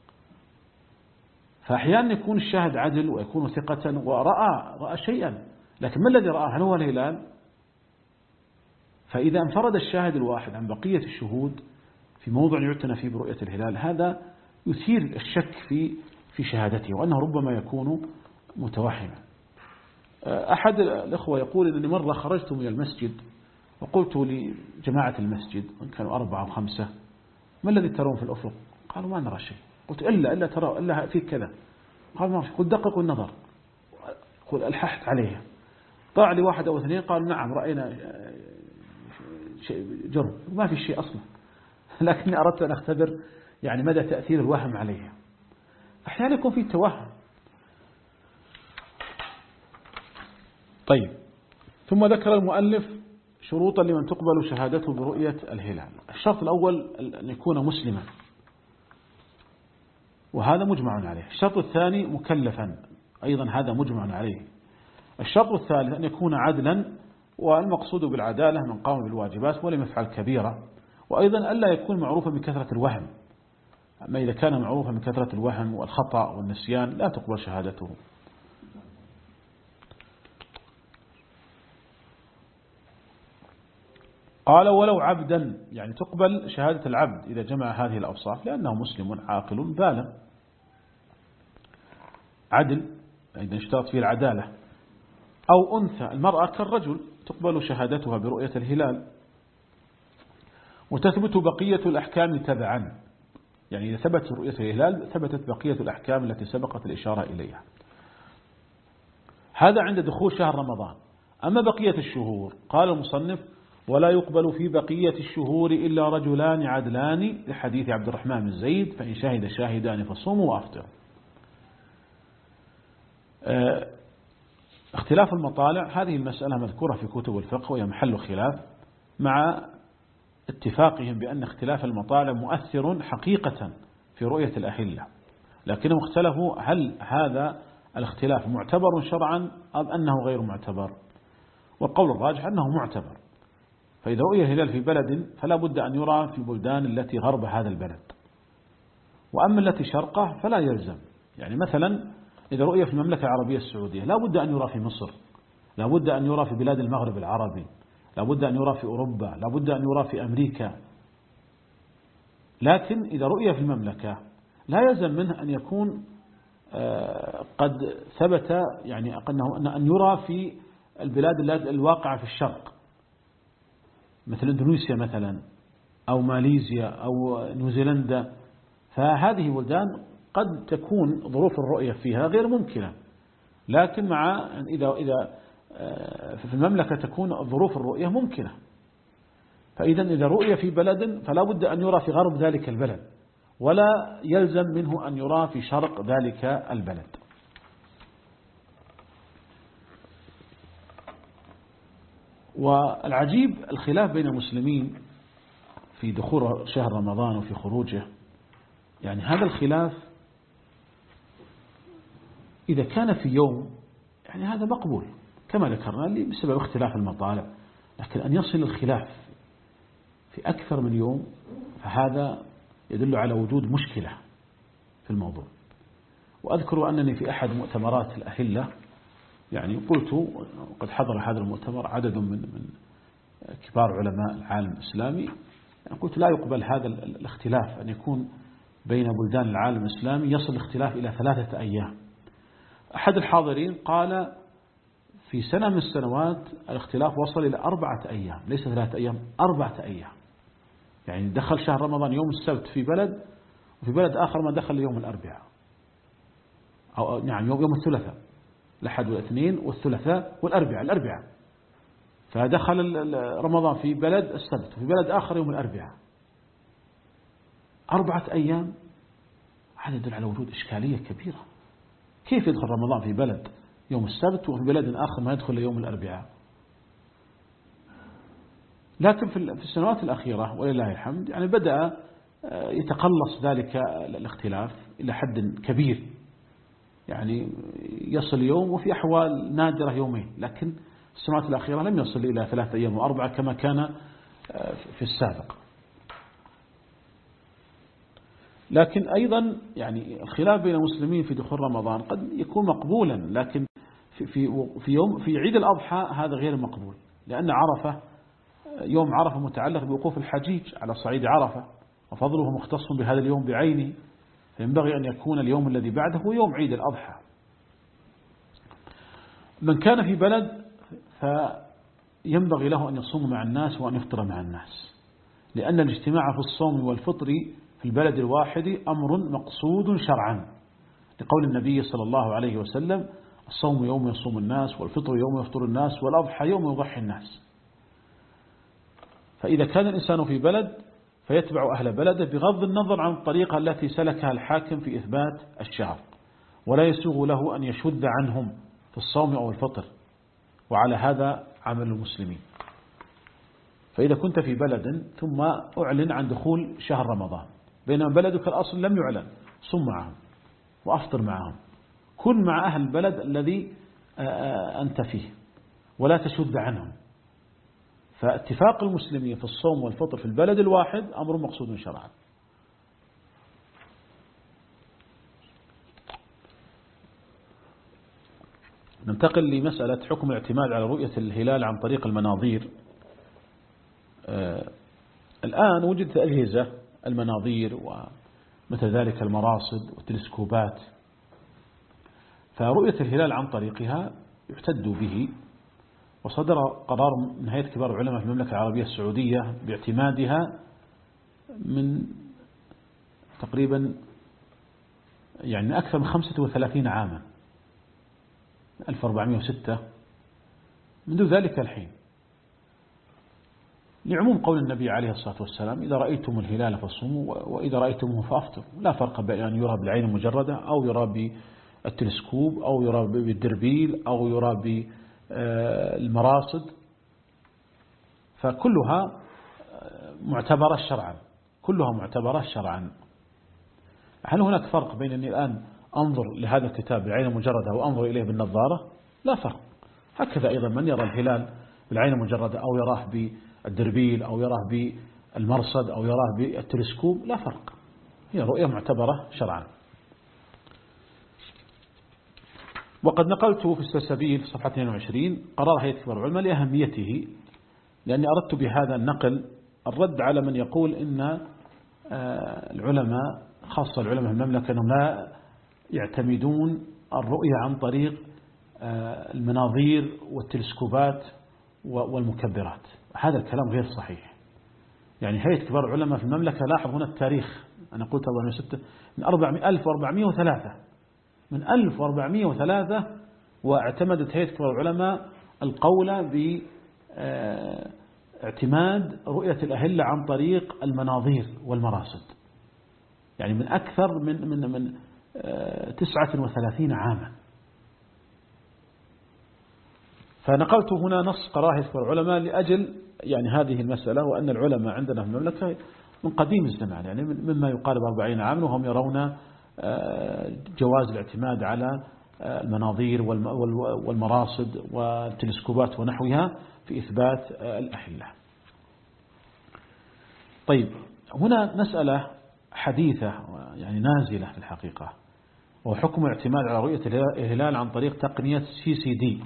فأحيانا يكون الشاهد عدل ويكون ثقة ورأى رأى شيئا، لكن ما الذي رأى؟ هل هو الهلال؟ فإذا انفرد الشاهد الواحد عن بقية الشهود في موضع يعتنى فيه برؤية الهلال، هذا يثير الشك في في شهادته، وأنه ربما يكون متوهما. أحد الأخوة يقول إنني مرة خرجت من المسجد وقلت لجماعة المسجد، وإن كانوا أربعة أو خمسة: ما الذي ترون في الأفق؟ قالوا: ما نرى شيء. قلت: إلا إلا ترى إلا في كذا. قال: ما في. قلت: دققوا النظر. قل ألححت عليها. طلع لي واحد أو اثنين قالوا: نعم رأينا شيء جرم. ما في شيء أصلا، لكني أردت أن أختبر يعني مدى تأثير الوهم عليها. أحيانا يكون في توهم. طيب، ثم ذكر المؤلف شروطا لمن تقبل شهادته برؤية الهلال. الشرط الأول أن يكون مسلما، وهذا مجمع عليه. الشرط الثاني مكلفا، أيضا هذا مجمع عليه. الشرط الثالث أن يكون عدلا، والمقصود بالعدالة من قام بالواجبات ولم يفعل كبيرة. وأيضا ألا يكون معروفا بكثرة الوهم، أما إذا كان معروفا بكثرة الوهم والخطأ والنسيان لا تقبل شهادته. قال: ولو عبدا، يعني تقبل شهادة العبد إذا جمع هذه الأوصاف، لأنه مسلم عاقل بالغ عدل، إذا اشترط فيه العدالة. أو أنثى، المرأة كالرجل تقبل شهادتها برؤية الهلال، وتثبت بقية الأحكام تبعا، يعني إذا ثبت رؤية الهلال ثبتت بقية الأحكام التي سبقت الإشارة إليها. هذا عند دخول شهر رمضان. أما بقية الشهور قال المصنف: ولا يقبل في بقية الشهور إلا رجلان عدلان، لحديث عبد الرحمن بن زيد: فإن شهد شاهدان فصوموا وأفطروا. اه اختلاف المطالع، هذه المسألة مذكورة في كتب الفقه وهي محل خلاف، مع اتفاقهم بأن اختلاف المطالع مؤثر حقيقة في رؤية الأهلة، لكنهم اختلفوا هل هذا الاختلاف معتبر شرعا أم أنه غير معتبر. والقول الراجح أنه معتبر. فإذا رؤي الهلال في بلد فلا بد أن يرى في البلدان التي غرب هذا البلد، وأما التي شرقه فلا يلزم. يعني مثلا إذا رؤي في المملكة العربية السعودية لا بد أن يرى في مصر، لا بد أن يرى في بلاد المغرب العربي، لا بد أن يرى في أوروبا، لا بد أن يرى في أمريكا. لكن إذا رؤي في المملكة لا يلزم منه أن يكون قد ثبت، يعني أنه أن يرى في البلاد الواقعة في الشرق مثل إندونيسيا مثلا أو ماليزيا أو نيوزيلندا. فهذه بلدان قد تكون ظروف الرؤية فيها غير ممكنة، لكن مع إذا إذا في المملكة تكون ظروف الرؤية ممكنة. فإذا إذا رؤية في بلد فلا بد أن يرى في غرب ذلك البلد، ولا يلزم منه أن يرى في شرق ذلك البلد. والعجيب الخلاف بين المسلمين في دخول شهر رمضان وفي خروجه. يعني هذا الخلاف إذا كان في يوم يعني هذا مقبول كما ذكرنا بسبب اختلاف المطالع، لكن أن يصل الخلاف في أكثر من يوم فهذا يدل على وجود مشكلة في الموضوع. وأذكر أنني في أحد مؤتمرات الأهلة يعني قلت، قد حضر هذا المؤتمر عدد من من كبار علماء العالم الإسلامي، يعني قلت لا يقبل هذا الاختلاف أن يكون بين بلدان العالم الإسلامي يصل الاختلاف إلى ثلاثة أيام. أحد الحاضرين قال في سنة من السنوات الاختلاف وصل إلى أربعة أيام، ليس ثلاثة أيام، أربعة أيام. يعني دخل شهر رمضان يوم السبت في بلد، وفي بلد آخر ما دخل يوم الأربعاء، أو نعم يوم يوم الثلاثاء، الأحد والاثنين والثلاثاء والأربعاء، الأربعاء. فدخل رمضان في بلد السبت وفي بلد آخر يوم الأربعاء، أربعة أيام. هذا يدل على وجود إشكالية كبيرة. كيف يدخل رمضان في بلد يوم السبت وفي بلد آخر ما يدخل يوم الأربعاء؟ لكن في السنوات الأخيرة ولله الحمد يعني بدأ يتقلص ذلك الاختلاف إلى حد كبير، يعني يصل يوم وفي أحوال نادرة يومين، لكن السنوات الأخيرة لم يصل إلى ثلاثة أيام وأربعة كما كان في السابق. لكن أيضا يعني الخلاف بين المسلمين في دخول رمضان قد يكون مقبولا، لكن في في في يوم في عيد الأضحى هذا غير مقبول، لأن عرفة يوم عرفة متعلق بوقوف الحجيج على صعيد عرفة، وفضله مختص بهذا اليوم بعينه، فينبغي أن يكون اليوم الذي بعده هو يوم عيد الأضحى. من كان في بلد فينبغي له أن يصوم مع الناس وأن يفطر مع الناس، لأن الاجتماع في الصوم والفطر في البلد الواحد أمر مقصود شرعا، لقول النبي صلى الله عليه وسلم: الصوم يوم يصوم الناس، والفطر يوم يفطر الناس، والأضحى يوم يضحي الناس. فإذا كان الإنسان في بلد فيتبع أهل بلده بغض النظر عن الطريقة التي سلكها الحاكم في إثبات الشهر، ولا يسوغ له أن يشد عنهم في الصوم أو الفطر، وعلى هذا عمل المسلمين. فإذا كنت في بلد ثم أعلن عن دخول شهر رمضان بينما بلدك الأصل لم يعلن، صم معهم وأفطر معهم، كن مع أهل البلد الذي أنت فيه ولا تشد عنهم. فاتفاق المسلمين في الصوم والفطر في البلد الواحد أمر مقصود شرعا. ننتقل لمسألة حكم الاعتماد على رؤية الهلال عن طريق المناظير. آه الآن وجدت أجهزة المناظير ومثل ذلك المراصد والتلسكوبات، فرؤية الهلال عن طريقها يحتد به، وصدر قرار من هيئة كبار العلماء في المملكة العربية السعودية باعتمادها من تقريبا يعني أكثر من خمسة وثلاثين عاما، ألف وأربعمائة وستة، منذ ذلك الحين، لعموم قول النبي عليه الصلاة والسلام: إذا رأيتم الهلال فصوموا وإذا رأيتموه فأفطروا. لا فرق بين أن يرى بالعين المجردة أو يرى بالتلسكوب أو يرى بالدربيل أو يرى بالمراصد، فكلها معتبرة شرعا، كلها معتبرة شرعا. هل هناك فرق بين أني الآن أنظر لهذا الكتاب بالعين المجردة وأنظر إليه بالنظارة؟ لا فرق. هكذا أيضا من يرى الهلال بالعين المجردة أو يراه بالدربيل أو يراه بالمرصد أو يراه بالتلسكوب لا فرق، هي رؤية معتبرة شرعا. وقد نقلته في السلسبيل في صفحة اثنين وعشرين قرار هيئة كبار العلماء لأهميته، لأني أردت بهذا النقل الرد على من يقول إن العلماء خاصة العلماء في المملكة أنهم لا يعتمدون الرؤية عن طريق المناظير والتلسكوبات والمكبرات. هذا الكلام غير صحيح. يعني هيئة كبار العلماء في المملكة، لاحظ هنا التاريخ، أنا قلت أربعمائة وستة، من ألف وأربعمائة وثلاثة، من ألف وأربعمائة وثلاثة واعتمدت هيئة كبار العلماء القول باعتماد رؤية الأهلة عن طريق المناظير والمراصد، يعني من أكثر من من من تسعة وثلاثين عاما. فنقلت هنا نص قرار هيئة كبار العلماء لأجل يعني هذه المسألة، وأن العلماء عندنا في المملكة من قديم الزمان، يعني مما يقارب أربعين عاما وهم يرون جواز الاعتماد على المناظير والمراصد والتلسكوبات ونحوها في إثبات الأهلة. طيب، هنا مسألة حديثة يعني نازلة في الحقيقة، وحكم الاعتماد على رؤية الهلال عن طريق تقنية سي سي دي.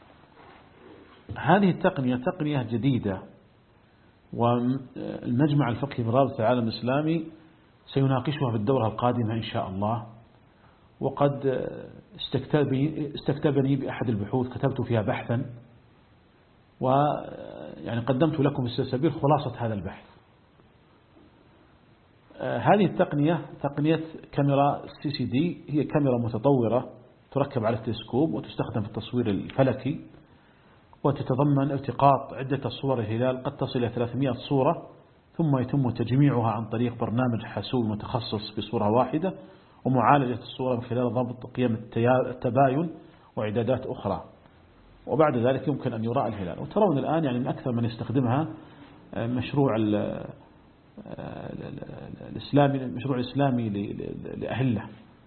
هذه التقنية تقنية جديدة، والمجمع الفقهي في رابطة العالم الإسلامي سيناقشها في الدورة القادمة إن شاء الله. وقد استكتبني بأحد البحوث كتبت فيها بحثا، ويعني قدمت لكم في السلسبيل خلاصة هذا البحث. هذه التقنية تقنية كاميرا سي سي دي، هي كاميرا متطورة تركب على التلسكوب وتستخدم في التصوير الفلكي، وتتضمن التقاط عدة صور الهلال قد تصل إلى ثلاثمائة صورة، ثم يتم تجميعها عن طريق برنامج حاسوب متخصص بصورة واحدة، ومعالجة الصورة من خلال ضبط قيم التباين وإعدادات أخرى، وبعد ذلك يمكن أن يرى الهلال. وترون الآن يعني من أكثر من يستخدمها مشروع الإسلامي المشروع الإسلامي لأهله،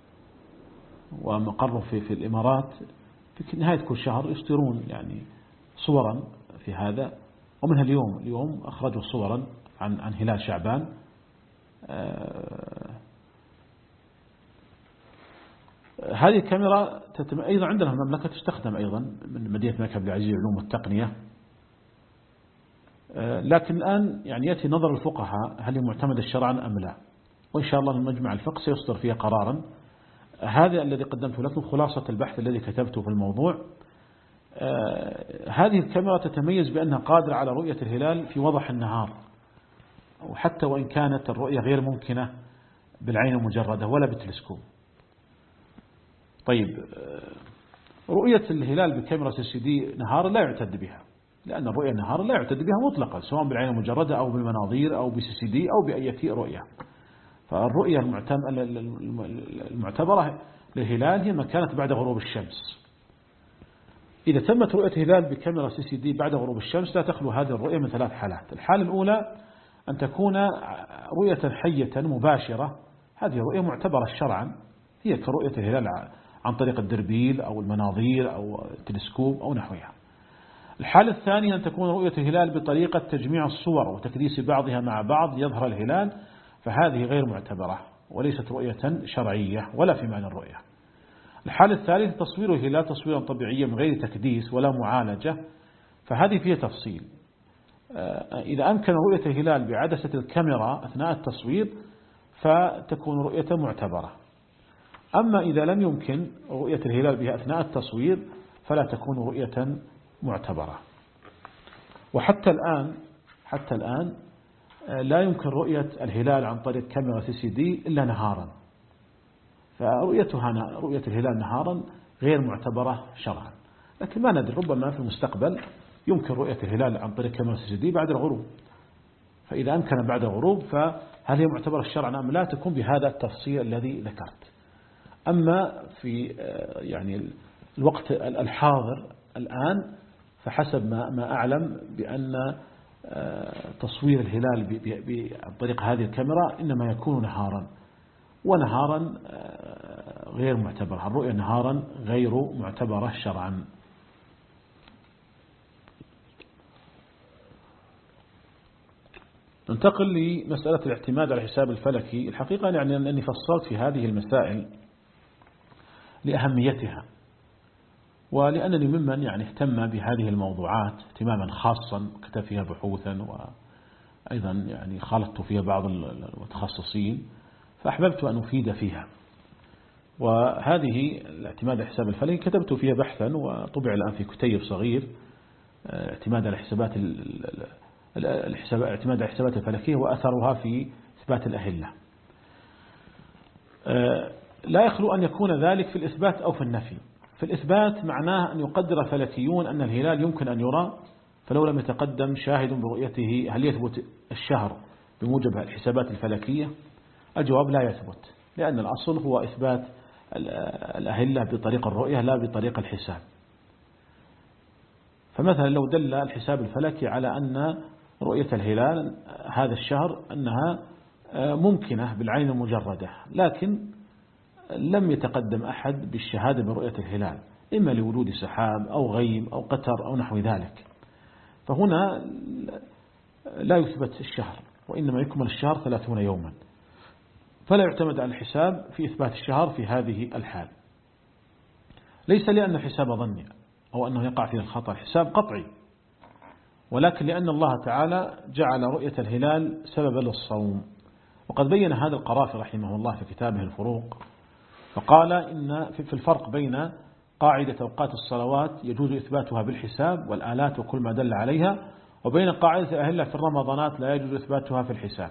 ومقره في في الإمارات. في نهاية كل شهر يصدرون يعني صورا في هذا، ومنها اليوم اليوم أخرجوا صورا عن عن هلال شعبان. هذه الكاميرا تتم أيضا عندنا في المملكة، تستخدم أيضا من مدينة الملك عبد العزيز للعلوم والتقنية. لكن الآن يعني يأتي نظر الفقهاء هل هي معتمدة شرعا أم لا، وإن شاء الله المجمع الفقه سيصدر فيها قرارا. هذا الذي قدمت لكم خلاصة البحث الذي كتبته في الموضوع. هذه الكاميرا تتميز بأنها قادرة على رؤية الهلال في وضح النهار، وحتى وإن كانت الرؤية غير ممكنة بالعين المجردة ولا بالتلسكوب. طيب، رؤية الهلال بكاميرا سي سي دي نهارا لا يعتد بها، لأن الرؤية نهارا لا يعتد بها مطلقا، سواء بالعين المجردة أو بالمناظير أو بسي سي دي أو بأي رؤية. فالرؤية المعتبرة للهلال هي ما كانت بعد غروب الشمس. إذا تمت رؤية الهلال بكاميرا سي سي دي بعد غروب الشمس لا تخلو هذه الرؤية من ثلاث حالات. الحالة الأولى أن تكون رؤية حية مباشرة، هذه رؤية معتبرة شرعا، هي كرؤية الهلال عن طريق الدربيل أو المناظير أو التلسكوب أو نحوها. الحالة الثانية أن تكون رؤية الهلال بطريقة تجميع الصور وتكديس بعضها مع بعض يظهر الهلال، فهذه غير معتبرة وليست رؤية شرعية ولا في معنى الرؤية. الحالة الثالثة تصوير الهلال تصويرا طبيعيا من غير تكديس ولا معالجة، فهذه فيها تفصيل. إذا أمكن رؤية الهلال بعدسة الكاميرا أثناء التصوير فتكون رؤية معتبرة. أما إذا لم يمكن رؤية الهلال بها أثناء التصوير فلا تكون رؤية معتبرة. وحتى الآن حتى الآن لا يمكن رؤية الهلال عن طريق كاميرا سي سي دي إلا نهارا، فرؤيتها رؤية الهلال نهارا غير معتبرة شرعا. لكن ما ندري، ربما في المستقبل يمكن رؤية الهلال عن طريق كاميرا سي سي دي بعد الغروب، فإذا أمكن بعد الغروب فهل هي معتبرة شرعا أم لا تكون بهذا التفصيل الذي ذكرت. أما في يعني الوقت الحاضر الآن فحسب ما ما أعلم بأن تصوير الهلال عن طريق هذه الكاميرا إنما يكون نهارا، ونهارا غير معتبرة، الرؤية نهارا غير معتبرة شرعا. ننتقل لمسألة الاعتماد على الحساب الفلكي. الحقيقة يعني أنني فصلت في هذه المسائل لأهميتها، ولأنني ممن يعني اهتم بهذه الموضوعات اهتماما خاصا، كتب فيها بحوثا وأيضا يعني خالطت فيها بعض المتخصصين، فأحببت أن أفيد فيها. وهذه الاعتماد على الحساب الفلكي كتبت فيها بحثا وطبع الآن في كتيب صغير، اعتماد على الحسابات الحساب اعتماد على الحسابات الفلكية وأثرها في إثبات الأهلة. لا يخلو أن يكون ذلك في الإثبات أو في النفي. في الإثبات معناه أن يقدر الفلكيون أن الهلال يمكن أن يرى، فلو لم يتقدم شاهد برؤيته هل يثبت الشهر بموجب الحسابات الفلكية؟ الجواب لا يثبت، لأن الأصل هو إثبات الأهلة بطريق الرؤية لا بطريق الحساب. فمثلا لو دل الحساب الفلكي على أن رؤية الهلال هذا الشهر أنها ممكنة بالعين المجردة، لكن لم يتقدم أحد بالشهادة برؤية الهلال، إما لوجود سحاب أو غيم أو قطر أو نحو ذلك، فهنا لا يثبت الشهر، وإنما يكمل الشهر ثلاثون يوما، فلا يعتمد على الحساب في إثبات الشهر في هذه الحال. ليس لأن الحساب ظني أو أنه يقع فيه الخطأ، الحساب قطعي، ولكن لأن الله تعالى جعل رؤية الهلال سببا للصوم، وقد بين هذا القرافي رحمه الله في كتابه الفروق، فقال إن في الفرق بين قاعدة أوقات الصلوات يجوز إثباتها بالحساب والآلات وكل ما دل عليها، وبين قاعدة الأهلة في الرمضانات لا يجوز إثباتها في الحساب.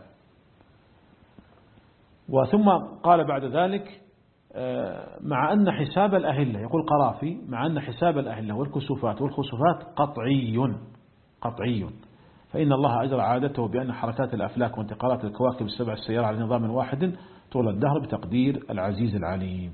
وثم قال بعد ذلك مع أن حساب الأهلة، يقول قرافي، مع أن حساب الأهلة والكسوفات والخسوفات قطعي قطعي، فإن الله أجرى عادته بأن حركات الأفلاك وانتقالات الكواكب السبع السيارة على نظام واحد طول الدهر بتقدير العزيز العليم.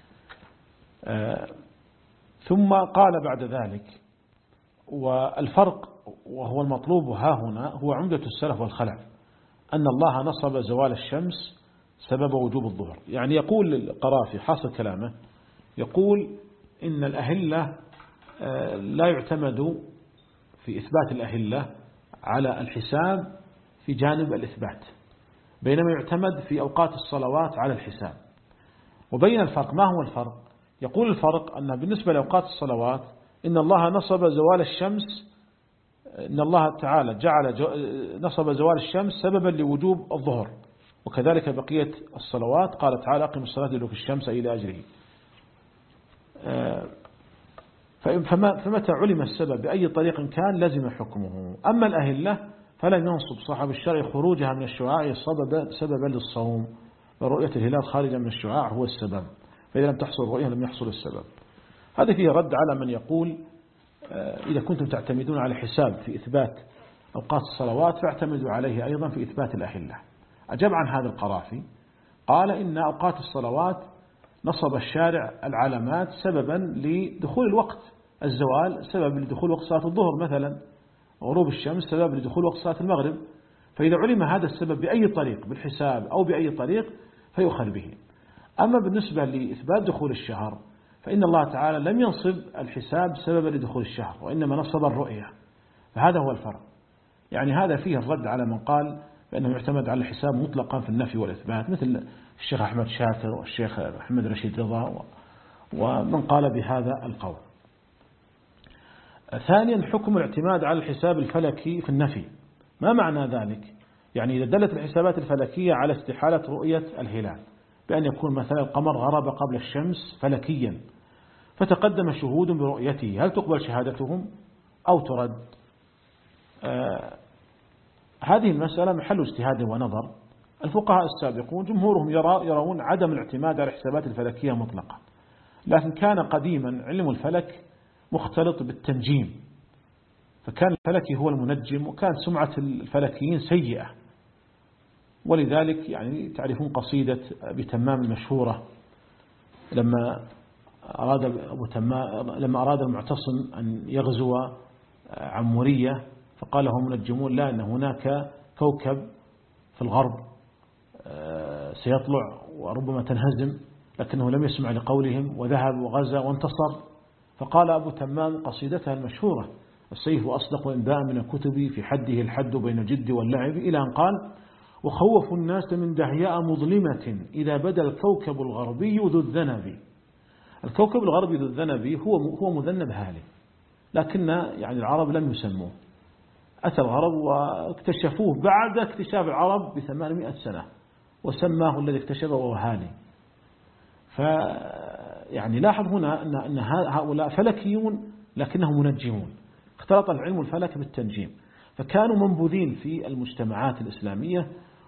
ثم قال بعد ذلك والفرق وهو المطلوب ها هنا هو عمدة السلف والخلف أن الله نصب زوال الشمس سبب وجوب الظهر. يعني يقول القرافي حاصل كلامه، يقول إن الأهلة لا يعتمد في إثبات الأهلة على الحساب في جانب الإثبات، بينما يعتمد في أوقات الصلوات على الحساب. وبين الفرق. ما هو الفرق؟ يقول الفرق أن بالنسبة لأوقات الصلوات إن الله نصب زوال الشمس، إن الله تعالى جعل نصب زوال الشمس سببا لوجوب الظهر، وكذلك بقية الصلوات قال تعالى أقم الصلاة لدلوك الشمس إلى أجله. فمتى علم السبب بأي طريق كان لزم حكمه. أما الأهلة فلم ينصب صاحب الشرع خروجها من الشعاع سببا للصوم، ورؤية الهلال خارجا من الشعاع هو السبب، فإذا لم تحصل الرؤية لم يحصل السبب. هذا فيه رد على من يقول إذا كنتم تعتمدون على حساب في إثبات أوقات الصلوات فاعتمدوا عليه أيضا في إثبات الأهلة. أجاب عن هذا القرافي قال إن أوقات الصلوات نصب الشارع العلامات سببا لدخول الوقت، الزوال سبب لدخول وقت صلاة الظهر مثلا، غروب الشمس سبب لدخول وقت صلاة المغرب، فإذا علم هذا السبب بأي طريق بالحساب أو بأي طريق فيؤخذ به. أما بالنسبة لإثبات دخول الشهر فإن الله تعالى لم ينصب الحساب سببا لدخول الشهر، وإنما نصب الرؤية، فهذا هو الفرق. يعني هذا فيه الرد على من قال بأنه يعتمد على الحساب مطلقا في النفي والإثبات، مثل الشيخ أحمد شاكر والشيخ محمد رشيد رضا ومن قال بهذا القول. ثانيا حكم الاعتماد على الحساب الفلكي في النفي. ما معنى ذلك؟ يعني إذا دلت الحسابات الفلكية على استحالة رؤية الهلال بأن يكون مثلا القمر غرب قبل الشمس فلكيا فتقدم شهود برؤيته، هل تقبل شهادتهم أو ترد؟ آه هذه المسألة محل اجتهاد ونظر. الفقهاء السابقون جمهورهم يرى يرون عدم الاعتماد على الحسابات الفلكية مطلقا، لكن كان قديما علم الفلك مختلط بالتنجيم، فكان الفلكي هو المنجم، وكان سمعة الفلكيين سيئة، ولذلك يعني تعرفون قصيدة أبي تمام المشهورة لما أراد أبو تمام لما أراد المعتصم أن يغزو عمورية فقال لهم منجمون لا، أن هناك كوكب في الغرب سيطلع وربما تنهزم، لكنه لم يسمع لقولهم وذهب وغزا وانتصر. فقال أبو تمام قصيدتها المشهورة السيف أصدق إنباء من الكتب في حده الحد بين الجد واللعب، إلى أن قال وخوفوا الناس من دهياء مظلمة إذا بدا الكوكب الغربي ذو الذنب. الكوكب الغربي ذو الذنب هو هو مذنب هالي، لكن يعني العرب لم يسموه، أتى الغرب واكتشفوه بعد اكتشاف العرب بثمانمائة سنة وسماه الذي اكتشفه وهو هالي. فيعني لاحظ هنا أن أن هؤلاء فلكيون لكنهم منجمون، اختلط العلم الفلك بالتنجيم، فكانوا منبوذين في المجتمعات الإسلامية،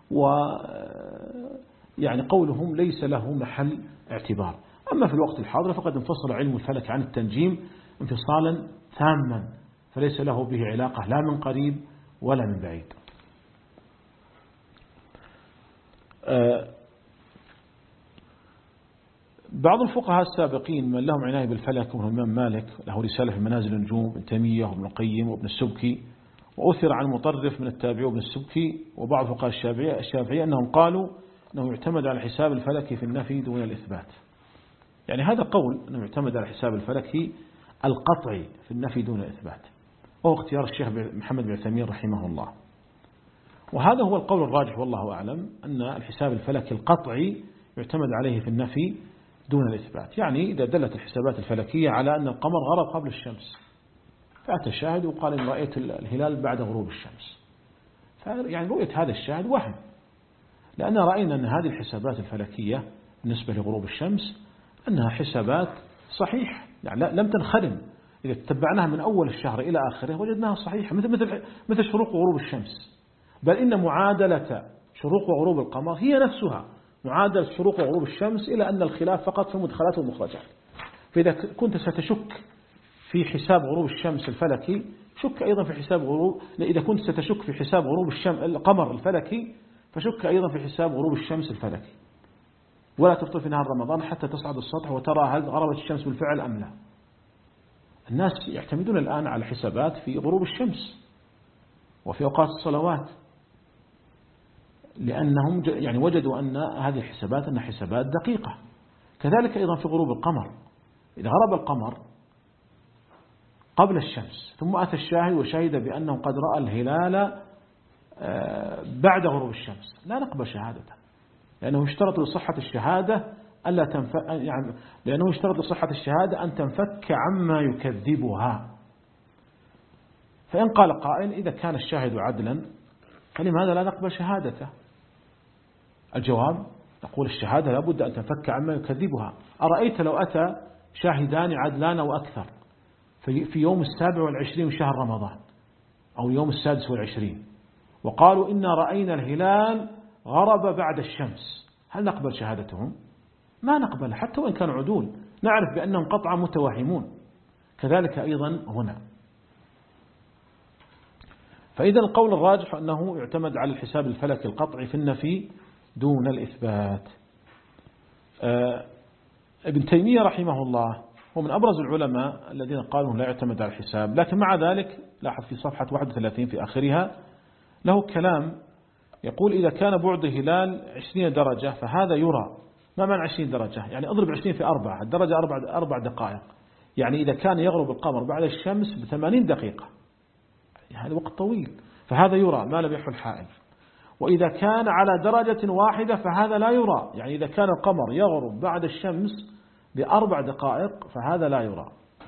ويعني قولهم ليس له محل اعتبار. أما في الوقت الحاضر فقد انفصل علم الفلك عن التنجيم انفصالا تاما، فليس له به علاقة لا من قريب ولا من بعيد. بعض الفقهاء السابقين من لهم عناية بالفلك وهم الإمام مالك له رسالة في منازل النجوم، ابن تيمية وابن القيم وابن السبكي، وأثر عن مطرف من التابعي وابن السبكي وبعض فقهاء الشافعية الشافعية أنهم قالوا أنه يعتمد على الحساب الفلكي في النفي دون الإثبات. يعني هذا قول أنه يعتمد على الحساب الفلكي القطعي في النفي دون الإثبات، وهو اختيار الشيخ محمد بن عثيمين رحمه الله. وهذا هو القول الراجح والله أعلم، أن الحساب الفلكي القطعي يعتمد عليه في النفي دون الإثبات. يعني إذا دلت الحسابات الفلكية على أن القمر غرب قبل الشمس فأتى الشاهد وقال إن رأيت الهلال بعد غروب الشمس، يعني رؤية هذا الشاهد وهم، لأن رأينا أن هذه الحسابات الفلكية بالنسبة لغروب الشمس أنها حسابات صحيحة، يعني لم تنخرم. إذا تتبعناها من أول الشهر إلى آخره وجدناها صحيحة مثل مثل مثل شروق وغروب الشمس، بل إن معادلة شروق وغروب القمر هي نفسها معادلة شروق وغروب الشمس، إلى أن الخلاف فقط في المدخلات والمخرجات. فإذا كنت ستشك في حساب غروب الشمس الفلكي شك أيضا في حساب غروب، إذا كنت ستشك في حساب غروب الشمس القمر الفلكي فشك أيضا في حساب غروب الشمس الفلكي. ولا تفطر في نهار رمضان حتى تصعد السطح وترى هل غربت الشمس بالفعل أم لا. الناس يعتمدون الآن على حسابات في غروب الشمس وفي أوقات الصلوات، لأنهم يعني وجدوا أن هذه الحسابات أنها حسابات دقيقة. كذلك أيضا في غروب القمر، إذا غرب القمر قبل الشمس ثم أتى الشاهد وشهد بأنه قد رأى الهلال بعد غروب الشمس، لا نقبل شهادته، لأنه يشترط لصحة الشهادة ألا تنف... يعني لأنه يشترط لصحة الشهادة أن تنفك عما يكذبها. فإن قال قائل إذا كان الشاهد عدلا فلماذا لا نقبل شهادته؟ الجواب نقول الشهادة لابد أن تنفك عما يكذبها. أرأيت لو أتى شاهدان عدلان وأكثر في يوم السابع والعشرين من شهر رمضان أو يوم السادس والعشرين وقالوا إنا رأينا الهلال غرب بعد الشمس، هل نقبل شهادتهم؟ ما نقبل، حتى وإن كانوا عدول نعرف بأنهم قطعا متوهمون. كذلك أيضا هنا. فإذا القول الراجح أنه يعتمد على الحساب الفلكي القطعي في النفي دون الإثبات. ابن تيمية رحمه الله هو من أبرز العلماء الذين قالوا لا يعتمد على الحساب، لكن مع ذلك لاحظ في صفحة واحد وثلاثين في آخرها له كلام يقول إذا كان بعد هلال عشرين درجة فهذا يرى. ما معنى عشرين درجة؟ يعني اضرب عشرين في أربعة، الدرجة أربع, أربع دقائق، يعني إذا كان يغرب القمر بعد الشمس بثمانين دقيقة، يعني هذا وقت طويل، فهذا يرى ما لم يحل حائل. وإذا كان على درجة واحدة فهذا لا يرى، يعني إذا كان القمر يغرب بعد الشمس بأربع دقائق فهذا لا يرى.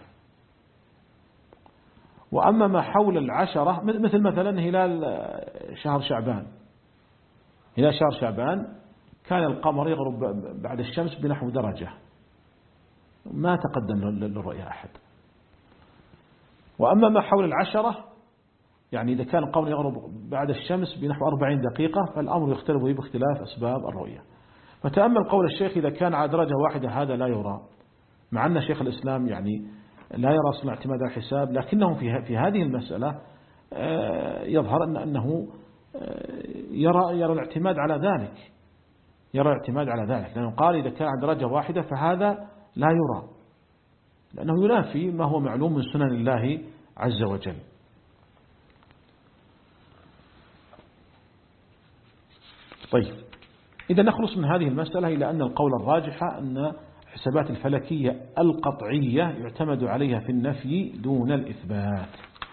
وأما ما حول العشرة مثل مثلا هلال شهر شعبان، هلال شهر شعبان كان القمر يغرب بعد الشمس بنحو درجة، ما تقدم للرؤية أحد. وأما ما حول العشرة يعني إذا كان القمر يغرب بعد الشمس بنحو أربعين دقيقة فالأمر يختلف باختلاف أسباب الرؤية. فتأمل قول الشيخ إذا كان على درجة واحدة هذا لا يرى، مع أن شيخ الإسلام يعني لا يرى أصلا اعتماد على الحساب، لكنه في في هذه المسألة يظهر أن أنه يرى يرى الاعتماد على ذلك، يرى الاعتماد على ذلك، لأنه قال إذا كان على درجة واحدة فهذا لا يرى، لأنه ينافي ما هو معلوم من سنن الله عز وجل. طيب، إذا نخلص من هذه المسألة إلى أن القول الراجح أن الحسابات الفلكية القطعية يعتمد عليها في النفي دون الإثبات.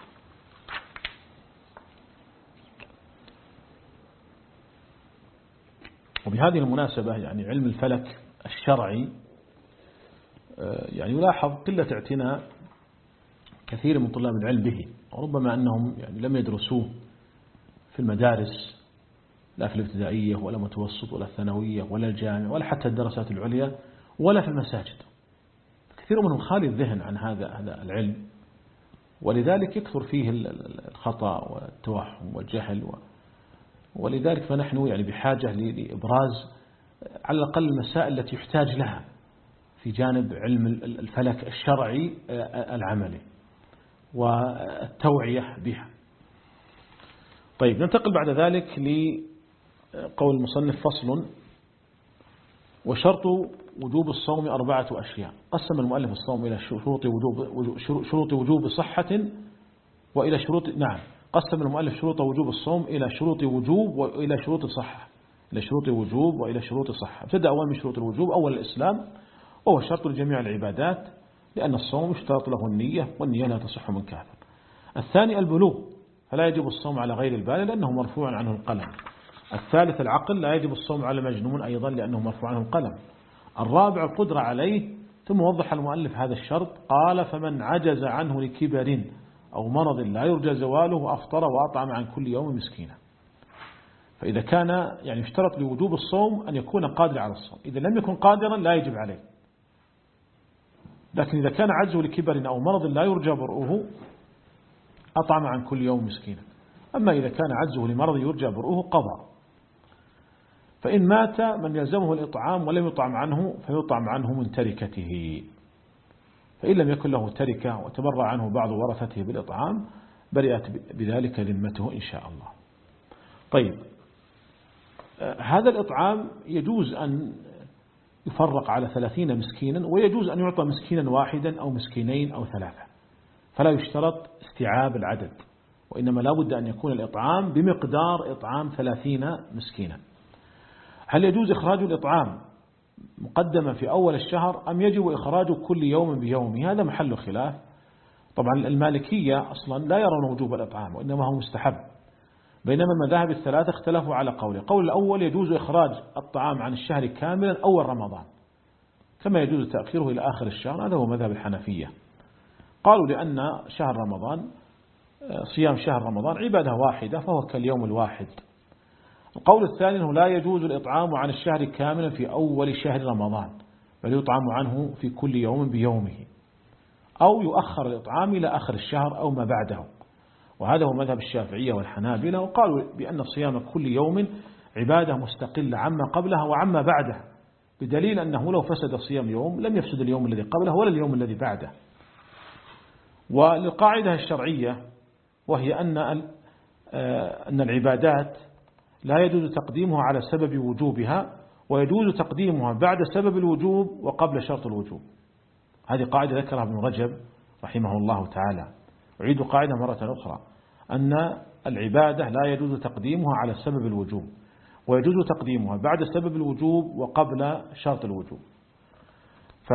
وبهذه المناسبة يعني علم الفلك الشرعي يعني يلاحظ قلة اعتناء كثير من طلاب العلم به، وربما أنهم يعني لم يدرسوه في المدارس لا في الابتدائية ولا متوسط ولا الثانوية ولا الجامعة ولا حتى الدراسات العليا ولا في المساجد. كثير منهم خالي الذهن عن هذا هذا العلم، ولذلك يكثر فيه الخطأ والتوهم والجهل، ولذلك فنحن يعني بحاجة لإبراز على الأقل المسائل التي يحتاج لها في جانب علم الفلك الشرعي العملي والتوعية بها. طيب، ننتقل بعد ذلك لقول المصنف: فصل. وشرط وجوب الصوم أربعة أشياء. قسم المؤلف الصوم إلى شروط وجوب شروط وجوب صحة وإلى شروط نعم قسم المؤلف شروط وجوب الصوم إلى شروط وجوب وإلى شروط صحة إلى شروط وجوب وإلى شروط صحة. ابتدأ أول من شروط الوجوب أول الإسلام، وهو شرط لجميع العبادات، لأن الصوم يشترط له النية، والنية لا تصح من كافر. الثاني البلوغ، فلا يجب الصوم على غير البالغ لأنه مرفوع عنه القلم. الثالث العقل، لا يجب الصوم على المجنون أيضا لأنه مرفوع عنه القلم. الرابع القدرة عليه، ثم وضح المؤلف هذا الشرط قال: فمن عجز عنه لكبر أو مرض لا يرجى زواله أفطر وأطعم عن كل يوم مسكينا. فإذا كان يعني يشترط لوجوب الصوم أن يكون قادر على الصوم، إذا لم يكن قادرا لا يجب عليه. لكن إذا كان عجزه لكبر أو مرض لا يرجى برؤه أطعم عن كل يوم مسكينا. أما إذا كان عجزه لمرض يرجى برؤه قضى. فإن مات من يلزمه الإطعام ولم يطعم عنه فيطعم عنه من تركته، فإن لم يكن له تركة وتبرع عنه بعض ورثته بالإطعام برئت بذلك ذمته إن شاء الله. طيب، هذا الإطعام يجوز أن يفرق على ثلاثين مسكينا، ويجوز أن يعطى مسكينا واحدا أو مسكينين أو ثلاثة، فلا يشترط استيعاب العدد، وإنما لا بد أن يكون الإطعام بمقدار إطعام ثلاثين مسكينا. هل يجوز إخراج الإطعام مقدما في أول الشهر أم يجب إخراجه كل يوم بيومه؟ هذا محل خلاف. طبعا المالكية أصلا لا يرون وجوب الإطعام وإنما هو مستحب، بينما المذاهب الثلاثة اختلفوا على قوله. قول الأول يجوز إخراج الطعام عن الشهر كاملا أول رمضان كما يجوز تأخيره إلى آخر الشهر، هذا هو مذهب الحنفية. قالوا لأن شهر رمضان صيام شهر رمضان عبادة واحدة فهو كاليوم الواحد. القول الثاني أنه لا يجوز الإطعام عن الشهر كاملا في أول شهر رمضان، بل يطعم عنه في كل يوم بيومه، أو يؤخر الإطعام إلى آخر الشهر أو ما بعده، وهذا هو مذهب الشافعية والحنابلة. وقالوا بأن صيام كل يوم عبادة مستقلة عما قبلها وعما بعده، بدليل أنه لو فسد صيام يوم لم يفسد اليوم الذي قبله ولا اليوم الذي بعده. وللقاعدة الشرعية وهي أن أن العبادات لا يجوز تقديمها على سبب وجوبها، ويجوز تقديمها بعد سبب الوجوب وقبل شرط الوجوب. هذه قاعدة ذكرها ابن رجب رحمه الله تعالى. أعيد قاعدة مرة أخرى، أن العبادة لا يجوز تقديمها على سبب الوجوب، ويجوز تقديمها بعد سبب الوجوب وقبل شرط الوجوب. ف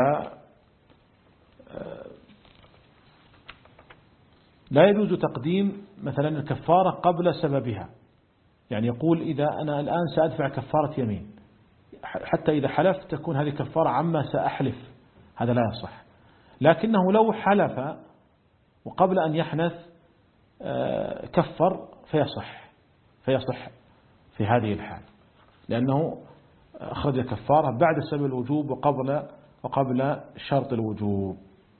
لا يجوز تقديم مثلا الكفارة قبل سببها، يعني يقول إذا أنا الآن سأدفع كفارة يمين، حتى إذا حلف تكون هذه كفارة عما سأحلف، هذا لا يصح. لكنه لو حلف وقبل أن يحنث كفر فيصح فيصح في هذه الحال، لأنه أخرج كفارة بعد سبب الوجوب وقبل وقبل شرط الوجوب.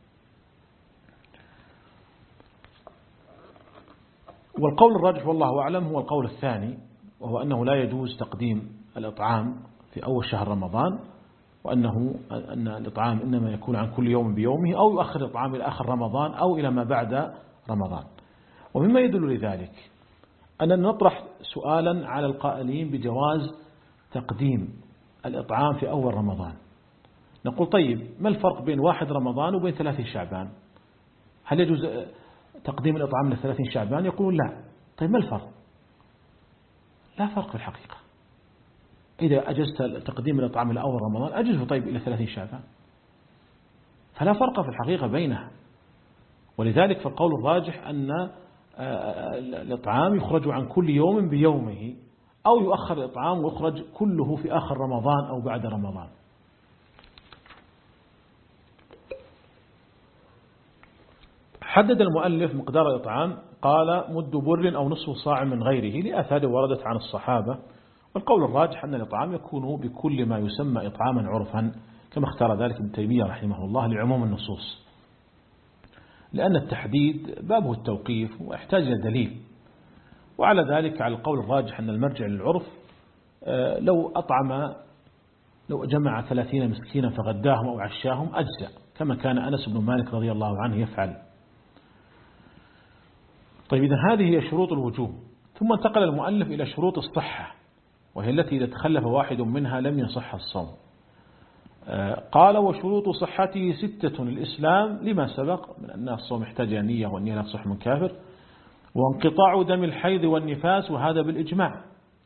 والقول الراجح والله أعلم هو القول الثاني، وهو أنه لا يجوز تقديم الإطعام في أول شهر رمضان، وأنه أن الإطعام إنما يكون عن كل يوم بيومه، أو يؤخر الإطعام إلى آخر رمضان أو إلى ما بعد رمضان. ومما يدل لذلك أننا نطرح سؤالا على القائلين بجواز تقديم الإطعام في أول رمضان. نقول طيب، ما الفرق بين واحد رمضان وبين ثلاثين شعبان؟ هل يجوز تقديم الإطعام لثلاثين شعبان؟ يقولون لا. طيب ما الفرق؟ لا فرق في الحقيقة. إذا أجزت تقديم الإطعام إلى أول رمضان أجزه طيب إلى ثلاثين شعبان، فلا فرق في الحقيقة بينها. ولذلك فالقول الراجح أن الإطعام يخرج عن كل يوم بيومه، أو يؤخر الإطعام ويخرج كله في آخر رمضان أو بعد رمضان. حدد المؤلف مقدار الإطعام، قال مد بر أو نصف صاع من غيره، لآثار وردت عن الصحابة. والقول الراجح أن الإطعام يكون بكل ما يسمى إطعاما عرفا، كما اختار ذلك ابن تيمية رحمه الله لعموم النصوص، لأن التحديد بابه التوقيف ويحتاج إلى دليل. وعلى ذلك على القول الراجح أن المرجع للعرف لو أطعم لو جمع ثلاثين مسكينا فغداهم أو عشاهم أجزأ، كما كان أنس بن مالك رضي الله عنه يفعل. طيب، إذن هذه هي شروط الوجوب. ثم انتقل المؤلف إلى شروط الصحة، وهي التي إذا تخلف واحد منها لم يصح الصوم. قال وشروط صحته ستة: الإسلام لما سبق من أن الصوم يحتاج إلى نية، والنية لا تصح من كافر، وانقطاع دم الحيض والنفاس، وهذا بالإجماع.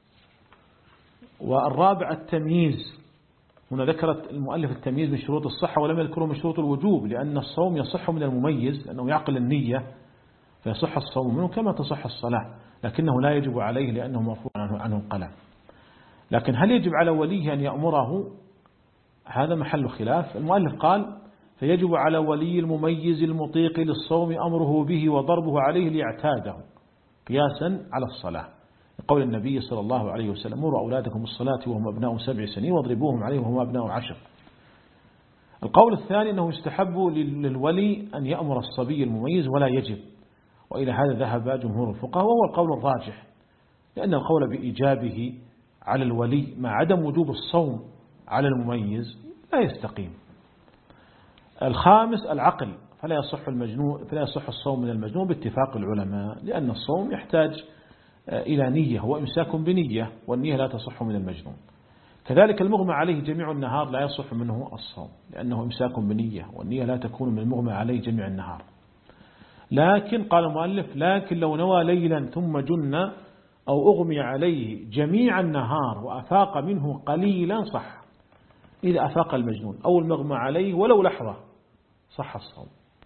والرابع التمييز، هنا ذكرت المؤلف التمييز من شروط الصحة ولم يذكره من شروط الوجوب، لأن الصوم يصح من المميز لأنه يعقل النية فيصح الصوم منه كما تصح الصلاة، لكنه لا يجب عليه لأنه مرفوع عنه القلم. لكن هل يجب على وليه أن يأمره؟ هذا محل خلاف. المؤلف قال فيجب على ولي المميز المطيق للصوم أمره به وضربه عليه ليعتاده قياسا على الصلاة. لقول النبي صلى الله عليه وسلم مروا أولادكم الصلاة وهم أبناء سبع سنين واضربوهم عليه وهم أبناء عشر. القول الثاني أنه يستحب للولي أن يأمر الصبي المميز ولا يجب، وإلى هذا ذهب جمهور الفقهاء وهو القول الراجح، لأن القول بإيجابه على الولي مع عدم وجوب الصوم على المميز لا يستقيم. الخامس العقل، فلا يصح المجنون فلا يصح الصوم من المجنون باتفاق العلماء، لأن الصوم يحتاج إلى نية وإمساك بنية، والنية لا تصح من المجنون. كذلك المغمى عليه جميع النهار لا يصح منه الصوم، لأنه إمساك بنية، والنية لا تكون من المغمى عليه جميع النهار. لكن قال المؤلف لكن لو نوى ليلا ثم جن أو أغمي عليه جميع النهار وأفاق منه قليلا صح. إذا أفاق المجنون أو المغمى عليه ولو لحظة صح الصوم.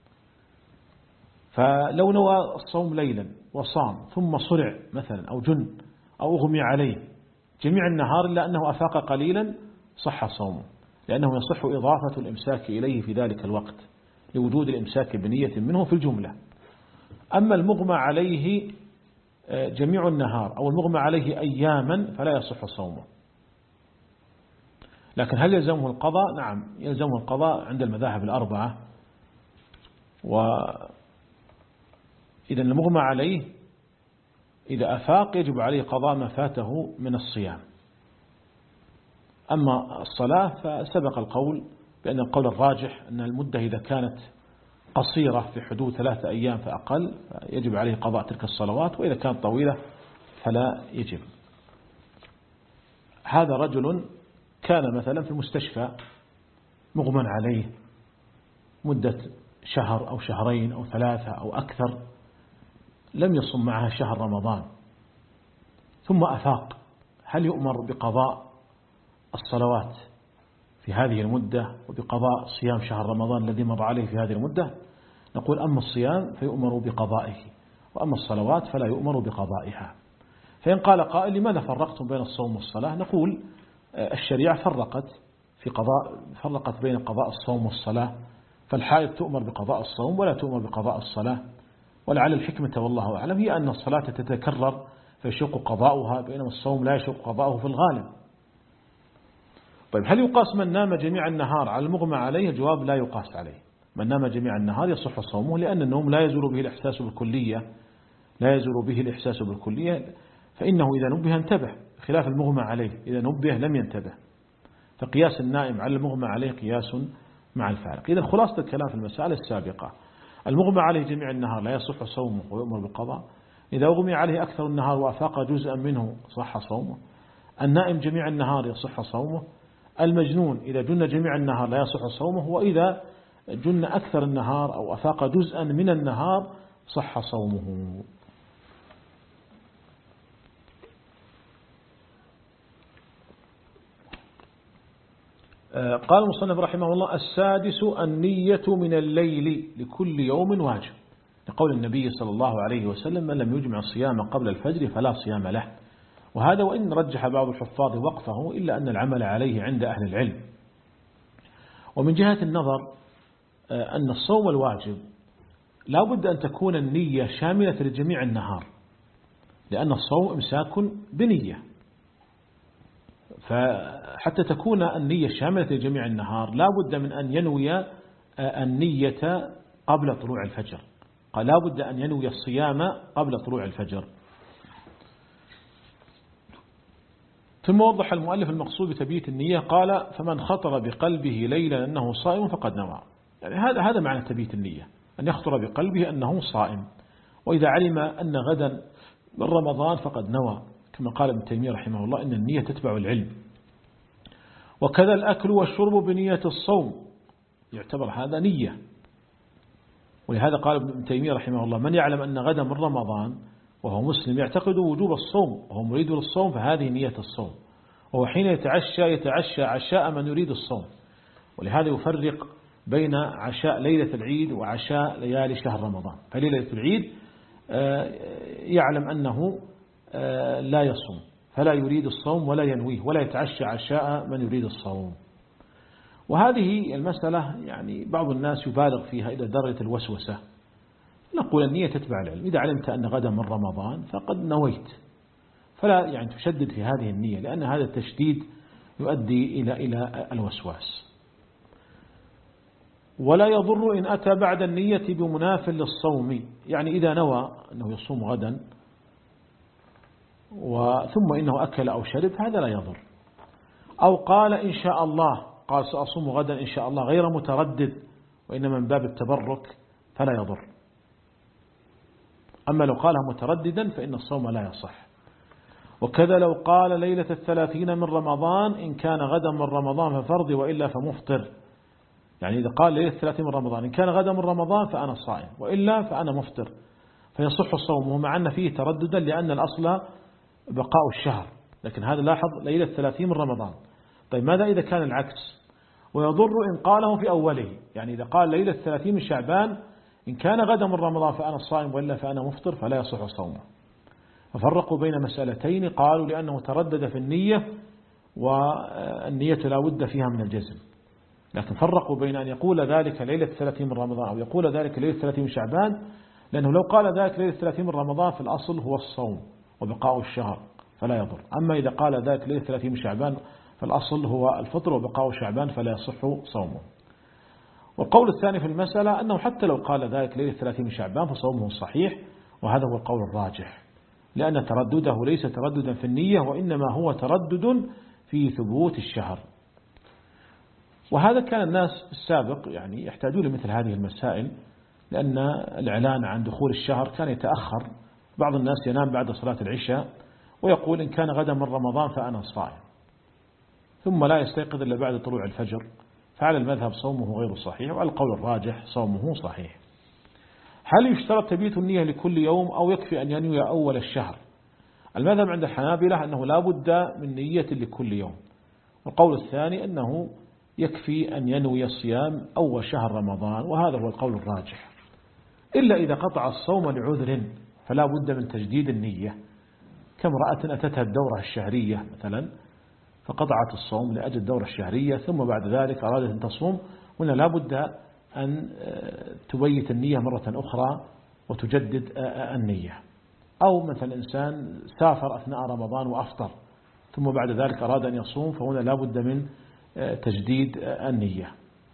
فلو نوى الصوم ليلا وصام ثم صرع مثلا أو جن أو أغمي عليه جميع النهار إلا أنه أفاق قليلا صح صومه، لأنه يصح إضافة الإمساك إليه في ذلك الوقت لوجود الإمساك بنية منه في الجملة. أما المغمى عليه جميع النهار أو المغمى عليه أياما فلا يصح صومه. لكن هل يلزمه القضاء؟ نعم يلزمه القضاء عند المذاهب الأربعة. وإذا المغمى عليه إذا أفاق يجب عليه قضاء ما فاته من الصيام. أما الصلاة فسبق القول بأن القول الراجح أن المدة إذا كانت قصيرة في حدود ثلاثة أيام فأقل يجب عليه قضاء تلك الصلوات، وإذا كانت طويلة فلا يجب. هذا رجل كان مثلا في المستشفى مغمى عليه مدة شهر أو شهرين أو ثلاثة أو أكثر، لم يصم معها شهر رمضان ثم أفاق، هل يؤمر بقضاء الصلوات في هذه المدة وبقضاء صيام شهر رمضان الذي مضى عليه في هذه المدة؟ نقول أما الصيام فيؤمر بقضائه، وأما الصلوات فلا يؤمر بقضائها. فإن قال قائل لماذا فرقتم بين الصوم والصلاة؟ نقول الشريعة فرقت في قضاء فرقت بين قضاء الصوم والصلاة، فالحائض تؤمر بقضاء الصوم ولا تؤمر بقضاء الصلاة، ولعل الحكمة والله أعلم هي أن الصلاة تتكرر فيشق قضاؤها، بينما الصوم لا يشق قضاؤه في الغالب. طيب هل يقاس من نام جميع النهار على المغمى عليه؟ الجواب لا يقاس عليه. من نام جميع النهار يصح صومه، لأن النوم لا يزول به الإحساس بالكلية لا يزول به الإحساس بالكلية فإنه إذا نبه انتبه، خلاف المغمى عليه إذا نبه لم ينتبه. فقياس النائم على المغمى عليه قياس مع الفارق. إذا خلاصة الكلام في المسألة السابقة، المغمى عليه جميع النهار لا يصح صومه ويؤمر بالقضاء، إذا أغمي عليه أكثر النهار وأفاق جزءا منه صح صومه، النائم جميع النهار يصح صومه، المجنون إذا جن جميع النهار لا يصح صومه، وإذا جن أكثر النهار أو أفاق جزءا من النهار صح صومه. قال المصنف رحمه الله السادس النية من الليل لكل يوم واجب، لقول النبي صلى الله عليه وسلم من لم يجمع الصيام قبل الفجر فلا صيام له. وهذا وإن رجح بعض الحفاظ وقفه إلا أن العمل عليه عند أهل العلم. ومن جهة النظر أن الصوم الواجب لا بد أن تكون النية شاملة لجميع النهار، لأن الصوم إمساك بنية، فحتى تكون النية شاملة لجميع النهار لا بد من أن ينوي النية قبل طلوع الفجر، قال لا بد أن ينوي الصيام قبل طلوع الفجر. ثم وضح المؤلف المقصود بتبييت النية، قال فمن خطر بقلبه ليلا أنه صائم فقد نوى. يعني هذا هذا معنى تبييت النية، أن يخطر بقلبه أنه صائم، وإذا علم أن غدا من رمضان فقد نوى، كما قال ابن تيمية رحمه الله إن النية تتبع العلم. وكذا الأكل والشرب بنية الصوم، يعتبر هذا نية. ولهذا قال ابن تيمية رحمه الله من يعلم أن غدا من رمضان وهو مسلم يعتقد وجوب الصوم وهو مريد للصوم فهذه نية الصوم، وهو حين يتعشى يتعشى عشاء من يريد الصوم. ولهذا يفرق بين عشاء ليلة العيد وعشاء ليالي شهر رمضان. فليلة العيد يعلم أنه لا يصوم فلا يريد الصوم ولا ينويه ولا يتعشى عشاء من يريد الصوم. وهذه المسألة يعني بعض الناس يبالغ فيها إلى درجة الوسوسة. نقول النية تتبع العلم، إذا علمت أن غدا من رمضان فقد نويت، فلا يعني تشدد في هذه النية، لأن هذا التشديد يؤدي إلى إلى الوسواس. ولا يضر إن أتى بعد النية بمناف للصوم، يعني إذا نوى أنه يصوم غدا ثم إنه أكل أو شرب هذا لا يضر، أو قال إن شاء الله، قال سأصوم غدا إن شاء الله غير متردد وإنما من باب التبرك فلا يضر. أما لو قالها مترددا فإن الصوم لا يصح. وكذا لو قال ليلة الثلاثين من رمضان إن كان غدا من رمضان ففرض وإلا فمفطر، يعني إذا قال ليلة الثلاثين من رمضان إن كان غدا من رمضان فأنا صائم وإلا فأنا مفطر فيصح صومه، مع أن فيه ترددا لأن الأصل بقاء الشهر، لكن هذا لاحظ ليلة الثلاثين من رمضان. طيب ماذا إذا كان العكس؟ ويضر إن قاله في أوله، يعني إذا قال ليلة الثلاثين من شعبان إن كان غدا من رمضان فأنا صائم وإلا فأنا مفطر فلا يصح صومه. ففرقوا بين مسألتين، قالوا لأنه تردد في النية والنية لا بد فيها من الجزم، لكن فرقوا بين أن يقول ذلك ليلة الثلاثين من رمضان أو يقول ذلك ليلة الثلاثين من شعبان، لأنه لو قال ذلك ليلة الثلاثين من رمضان في الأصل هو الصوم وبقاء الشهر فلا يضر، أما إذا قال ذلك ليلة الثلاثين من شعبان فالأصل هو الفطر وبقاء شعبان فلا يصح صومه. والقول الثاني في المسألة أنه حتى لو قال ذلك ليلة الثلاثين من شعبان فصومه صحيح، وهذا هو القول الراجح، لأن تردده ليس ترددا في النية وإنما هو تردد في ثبوت الشهر. وهذا كان الناس السابق يعني يحتاجون لمثل هذه المسائل، لأن الإعلان عن دخول الشهر كان يتأخر، بعض الناس ينام بعد صلاة العشاء ويقول إن كان غدا من رمضان فأنا صائم، ثم لا يستيقظ إلا بعد طلوع الفجر، فعلى المذهب صومه غير صحيح، وعلى القول الراجح صومه صحيح. هل يشترط تبييت النية لكل يوم أو يكفي أن ينوي أول الشهر؟ المذهب عند الحنابلة أنه لا بد من نية لكل يوم، والقول الثاني أنه يكفي أن ينوي الصيام أول شهر رمضان، وهذا هو القول الراجح، إلا إذا قطع الصوم لعذر فلا بد من تجديد النية، كامرأة أتتها الدورة الشهرية مثلا فقطعت الصوم لأجل الدورة الشهرية ثم بعد ذلك أرادت أن تصوم، هنا لا بد أن تبيت النية مرة أخرى وتجدد النية. أو مثلا إنسان سافر أثناء رمضان وأفطر ثم بعد ذلك أراد أن يصوم، فهنا لا بد من تجديد النية.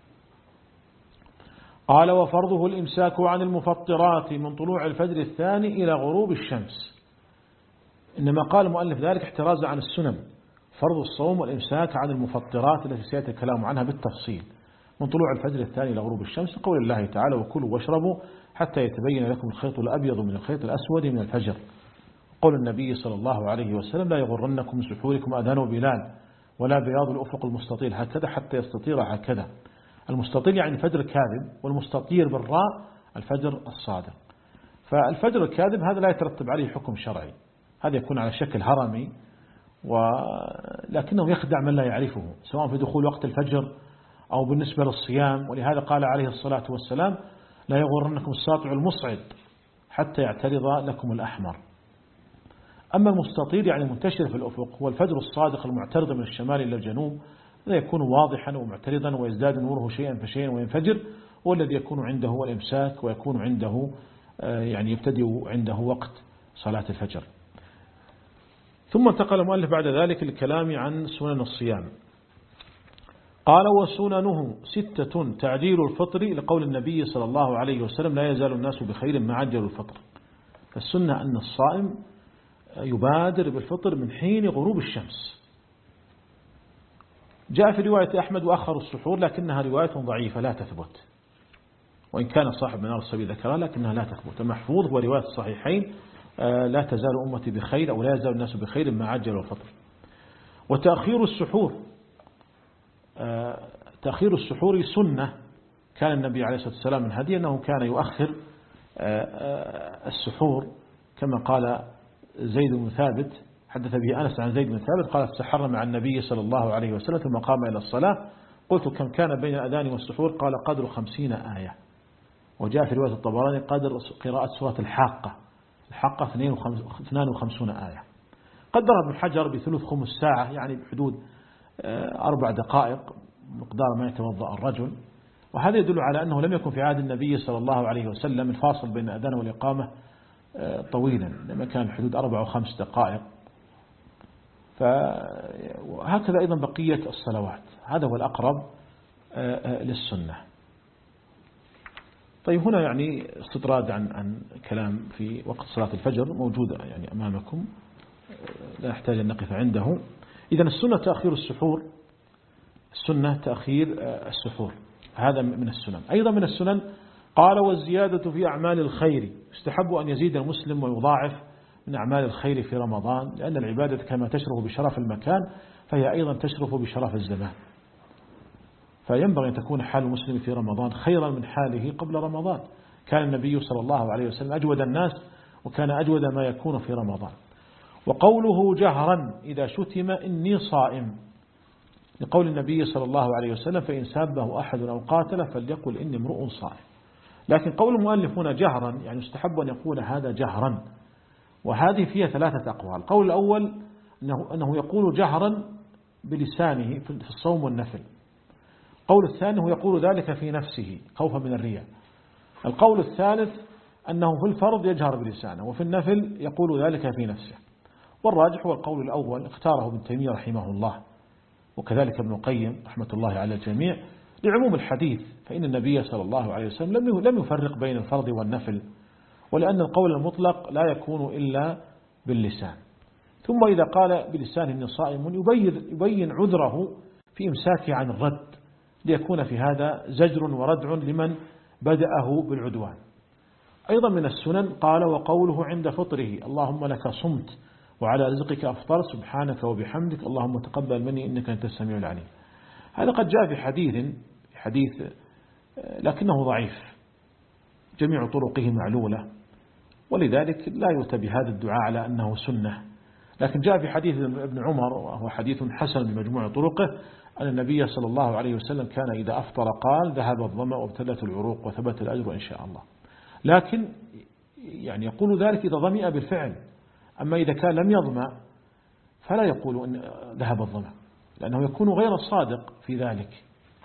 قال وفرضه الإمساك عن المفطرات من طلوع الفجر الثاني إلى غروب الشمس، إنما قال المؤلف ذلك احترازا عن السنن، فرض الصوم والإمساك عن المفطرات التي سيأتي الكلام عنها بالتفصيل من طلوع الفجر الثاني إلى غروب الشمس، قول الله تعالى وكلوا واشربوا حتى يتبين لكم الخيط الأبيض من الخيط الأسود من الفجر، قول النبي صلى الله عليه وسلم لا يغرنكم من سحوركم أذان بلال ولا بياض الأفق المستطيل هكذا حتى يستطير هكذا. المستطيل يعني الفجر الكاذب، والمستطير بالراء الفجر الصادق. فالفجر الكاذب هذا لا يترتب عليه حكم شرعي، هذا يكون على شكل هرمي، ولكنه يخدع من لا يعرفه سواء في دخول وقت الفجر أو بالنسبة للصيام، ولهذا قال عليه الصلاة والسلام لا يغرنكم الساطع المصعد حتى يعترض لكم الأحمر. أما المستطيل يعني منتشر في الأفق هو الفجر الصادق المعترض من الشمال إلى الجنوب، هذا يكون واضحا ومعترضا ويزداد نوره شيئا فشيئا وينفجر، والذي يكون عنده هو الإمساك ويكون عنده يعني يبتدئ عنده وقت صلاة الفجر. ثم انتقل المؤلف بعد ذلك للكلام عن سنن الصيام، قال وسننه ستة تعجيل الفطر لقول النبي صلى الله عليه وسلم لا يزال الناس بخير ما عجلوا الفطر. فالسنة أن الصائم يبادر بالفطر من حين غروب الشمس. جاء في رواية أحمد وأخر السحور لكنها رواية ضعيفة لا تثبت، وإن كان صاحب منار الصبي ذكرها لكنها لا تثبت. المحفوظ هو رواية الصحيحين لا تزال أمتي بخير أو لا يزال الناس بخير ما عجلوا الفطر. وتأخير السحور، تأخير السحور سنة، كان النبي عليه الصلاة والسلام من هديه أنه كان يؤخر السحور، كما قال زيد بن ثابت حدث به أنس عن زيد بن ثابت قال تسحرنا مع النبي صلى الله عليه وسلم ثم قام إلى الصلاة، قلت كم كان بين الأذان والسحور؟ قال قدر خمسين آية. وجاء في رواية الطبراني قدر قراءة سورة الحاقة، الحاقة اثنان وخمسون آية. قدر ابن حجر بثلث خمس ساعة، يعني بحدود أربع دقائق مقدار ما يتوضأ الرجل، وهذا يدل على أنه لم يكن في عهد النبي صلى الله عليه وسلم الفاصل بين الأذان والإقامة طويلا، لما كان حدود أربع وخمس دقائق، فهكذا أيضا بقية الصلوات، هذا هو الأقرب للسنة. طيب هنا يعني استطراد عن عن كلام في وقت صلاة الفجر موجودة يعني أمامكم، لا يحتاج أن نقف عنده. إذن السنة تأخير السحور، السنة تأخير السحور، هذا من السنن. أيضا من السنن قال والزيادة في أعمال الخير، يستحب أن يزيد المسلم ويضاعف من أعمال الخير في رمضان، لأن العبادة كما تشرف بشرف المكان فهي أيضا تشرف بشرف الزمان، فينبغي أن تكون حال المسلم في رمضان خيرا من حاله قبل رمضان. كان النبي صلى الله عليه وسلم أجود الناس، وكان أجود ما يكون في رمضان. وقوله جهرا إذا شتم إني صائم، لقول النبي صلى الله عليه وسلم فإن سابه أحد أو قاتله فليقل إني امرؤ صائم. لكن قول المؤلف هنا جهرا يعني يستحب أن يقول هذا جهرا، وهذه فيها ثلاثة أقوال. القول الأول أنه, أنه يقول جهرا بلسانه في الصوم والنفل. القول الثاني هو يقول ذلك في نفسه خوفا من الرياء. القول الثالث أنه في الفرض يجهر بلسانه، وفي النفل يقول ذلك في نفسه. والراجح هو القول الأول، اختاره ابن تيمية رحمه الله وكذلك ابن القيم رحمة الله على الجميع لعموم الحديث، فإن النبي صلى الله عليه وسلم لم يفرق بين الفرض والنفل، ولأن القول المطلق لا يكون إلا باللسان. ثم إذا قال بلسانه إني صائم يبين, يبين عذره في إمساكه عن الرد، ليكون في هذا زجر وردع لمن بدأه بالعدوان. أيضا من السنن قال وقوله عند فطره اللهم لك صمت وعلى رزقك أفطر سبحانك وبحمدك اللهم تقبل مني إنك أنت السميع العليم. هذا قد جاء في حديث حديث لكنه ضعيف، جميع طرقه معلولة، ولذلك لا يؤتى بهذا الدعاء على أنه سنة. لكن جاء في حديث ابن عمر وهو حديث حسن بمجموع طرقه أن النبي صلى الله عليه وسلم كان إذا أفطر قال ذهب الظمأ وابتلت العروق وثبت الأجر إن شاء الله. لكن يعني يقول ذلك إذا ظمئ بالفعل، أما إذا كان لم يظمأ فلا يقول إن ذهب الظمأ، لأنه يكون غير صادق في ذلك.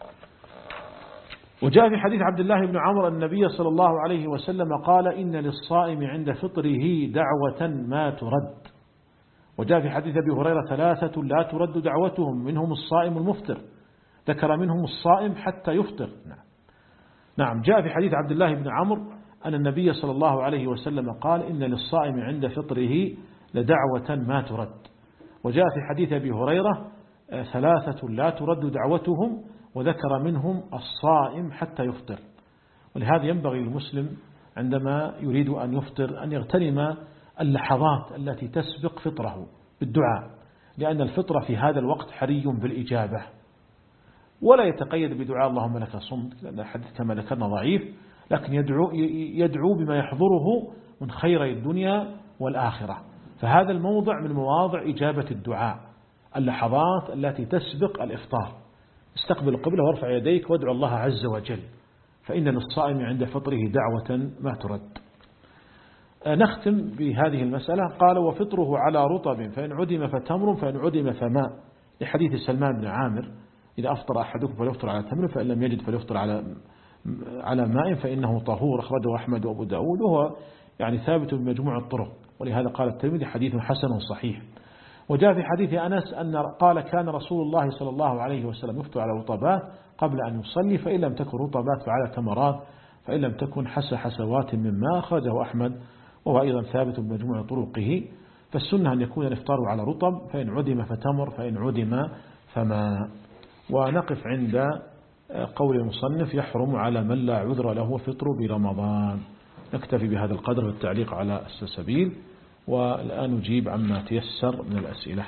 وجاء في حديث عبد الله بن عمر أن النبي صلى الله عليه وسلم قال إن للصائم عند فطره دعوة ما ترد. وجاء في حديث أبي هريرة ثلاثة لا ترد دعوتهم منهم الصائم المفطر، ذكر منهم الصائم حتى يفطر. نعم جاء في حديث عبد الله بن عمرو أن النبي صلى الله عليه وسلم قال إن للصائم عند فطره لدعوة ما ترد. وجاء في حديث أبي هريرة ثلاثة لا ترد دعوتهم وذكر منهم الصائم حتى يفطر. ولهذا ينبغي للمسلم عندما يريد أن يفطر أن يغتنم اللحظات التي تسبق فطره بالدعاء، لأن الفطرة في هذا الوقت حري بالإجابة، ولا يتقيد بدعاء اللهم لك صمت، لأن الحديث كما ذكرنا ضعيف، لكن يدعو, يدعو بما يحضره من خير الدنيا والآخرة. فهذا الموضع من مواضع إجابة الدعاء، اللحظات التي تسبق الإفطار. استقبل القبلة وارفع يديك وادعو الله عز وجل، فإن للصائم عند فطره دعوة ما ترد. نختم بهذه المسألة. قال وفطره على رطب فإن عدم فتمر فإن عدم فماء، لحديث سلمان بن عامر إذا أفطر أحدكم فليفطر على تمر فإن لم يجد فليفطر على على ماء فإنه طهور، أخرجه أحمد وأبو داود، وهو يعني ثابت بمجموع الطرق، ولهذا قال الترمذي حديث حسن صحيح. وجاء في حديث أنس أن قال كان رسول الله صلى الله عليه وسلم يفطر على رطبات قبل أن يصلي، فإن لم تكن رطبات فعلى تمرات، فإن لم تكن حس حسوات من ماء، أخرجه أحمد وهو أيضا ثابت بمجموع طرقه. فالسنة أن يكون الإفطار على رطب، فإن عدم فتمر فإن عدم فما. ونقف عند قول المصنف يحرم على من لا عذر له فطر برمضان. نكتفي بهذا القدر والتعليق على السلسبيل، والآن نجيب عما تيسر من الأسئلة.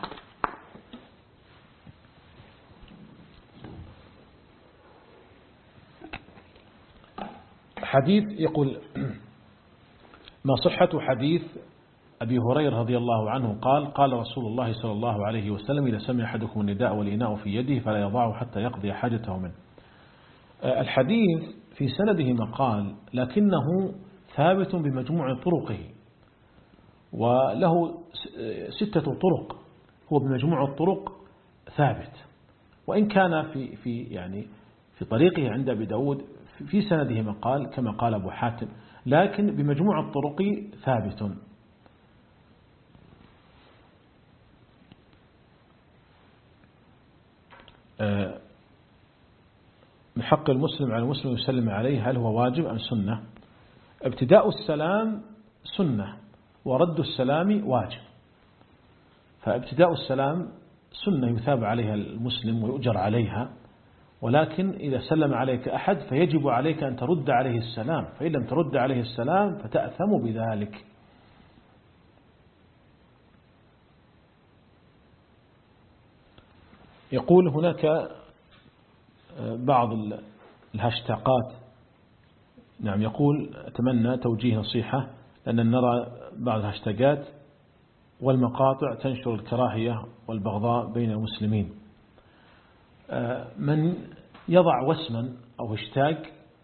حديث يقول ما صحة حديث أبي هريرة رضي الله عنه قال قال رسول الله صلى الله عليه وسلم إذا سمع أحدكم النداء والإناء في يده فلا يضعه حتى يقضي حاجته منه. الحديث في سنده مقال لكنه ثابت بمجموع طرقه، وله ستة طرق، هو بمجموع الطرق ثابت، وإن كان في في يعني في طريقه عند أبي داود في سنده مقال كما قال أبو حاتم، لكن بمجموع الطرق ثابت. من حق المسلم على المسلم يسلم عليه، هل هو واجب أم سنة؟ ابتداء السلام سنة ورد السلام واجب. فابتداء السلام سنة يثاب عليها المسلم ويؤجر عليها، ولكن إذا سلم عليك أحد فيجب عليك أن ترد عليه السلام، فإن لم ترد عليه السلام فتأثم بذلك. يقول هناك بعض الهاشتاقات، نعم، يقول أتمنى توجيه نصيحة لأن نرى بعض الهاشتاقات والمقاطع تنشر الكراهية والبغضاء بين المسلمين. من يضع وسما أو هاشتاج،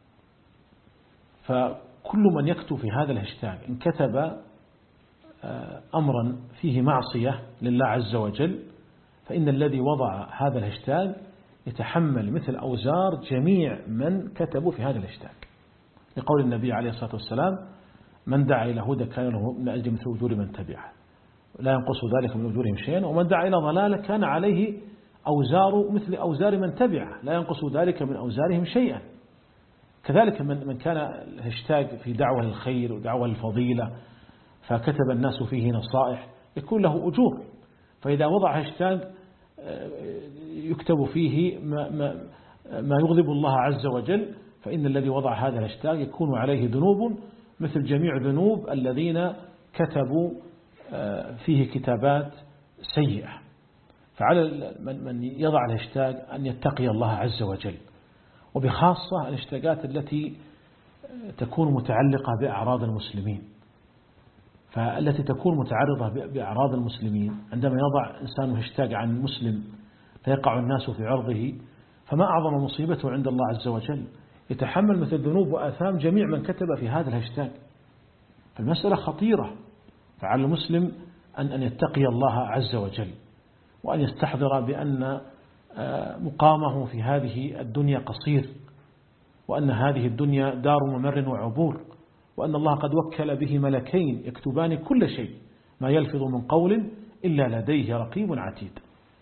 فكل من يكتب في هذا الهاشتاج إن كتب أمرا فيه معصية لله عز وجل، فإن الذي وضع هذا الهاشتاج يتحمل مثل أوزار جميع من كتبوا في هذا الهاشتاج، لقول النبي عليه الصلاة والسلام: من دعا إلى هدى كان له من أجل مثل أجور من تبعه لا ينقص ذلك من أجورهم شيئا، ومن دعا إلى ضلالة كان عليه أوزار مثل أوزار من تبعه لا ينقص ذلك من أوزارهم شيئا. كذلك من من كان الهاشتاج في دعوة الخير ودعوة الفضيلة فكتب الناس فيه نصائح يكون له أجور. فإذا وضع هاشتاج يكتب فيه ما, ما, ما يغضب الله عز وجل، فإن الذي وضع هذا الهاشتاج يكون عليه ذنوب مثل جميع ذنوب الذين كتبوا فيه كتابات سيئة. فعلى من يضع الهاشتاج أن يتقي الله عز وجل، وبخاصة الهاشتاجات التي تكون متعلقة بأعراض المسلمين. فالتي تكون متعرضة بأعراض المسلمين، عندما يضع إنسان هاشتاج عن مسلم فيقع الناس في عرضه، فما أعظم مصيبته عند الله عز وجل، يتحمل مثل ذنوب وآثام جميع من كتب في هذا الهاشتاج. فالمسألة خطيرة، فعلى المسلم أن أن يتقي الله عز وجل، وأن يستحضر بأن مقامه في هذه الدنيا قصير، وأن هذه الدنيا دار ممر وعبور، وأن الله قد وكل به ملكين يكتبان كل شيء، ما يلفظ من قول إلا لديه رقيب عتيد.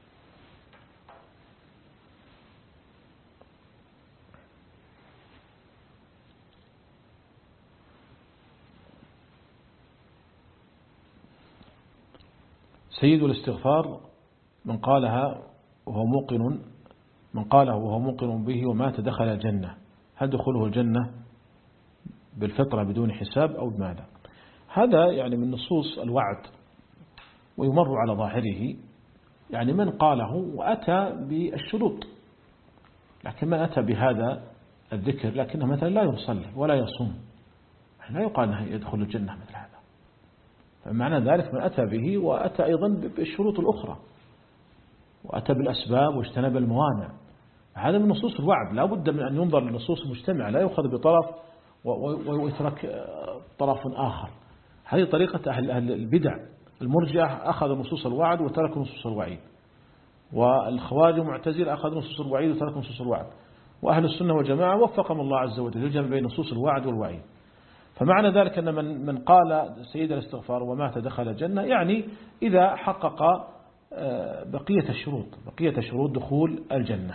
سيد الاستغفار من قالها وهو موقن من قاله وهو موقن به ومات دخل الجنة، هل دخوله الجنة بالفطرة بدون حساب أو بماذا؟ هذا يعني من نصوص الوعد ويمر على ظاهره، يعني من قاله وأتى بالشروط، لكن من أتى بهذا الذكر لكنه مثلا لا يصلي ولا يصوم، لا يقال أنه يدخل الجنة مثل هذا. فمعنى ذلك من أتى به وأتى أيضا بالشروط الأخرى، وأتى بالأسباب واجتنب الموانع. هذا من نصوص الوعد، لا بد من أن ينظر للنصوص المجتمعة، لا يؤخذ بطرف ويترك طرف آخر. هذه طريقة أهل البدع. المرجئة أخذ نصوص الوعد وتركوا نصوص الوعيد، والخوارج والمعتزلة أخذوا نصوص الوعيد وتركوا نصوص الوعد، وأهل السنة والجماعة وفقهم الله عز وجل يجمع بين نصوص الوعد والوعيد. فمعنى ذلك أن من من قال سيد الاستغفار ومات دخل الجنة، يعني إذا حقق بقية الشروط بقية شروط دخول الجنة.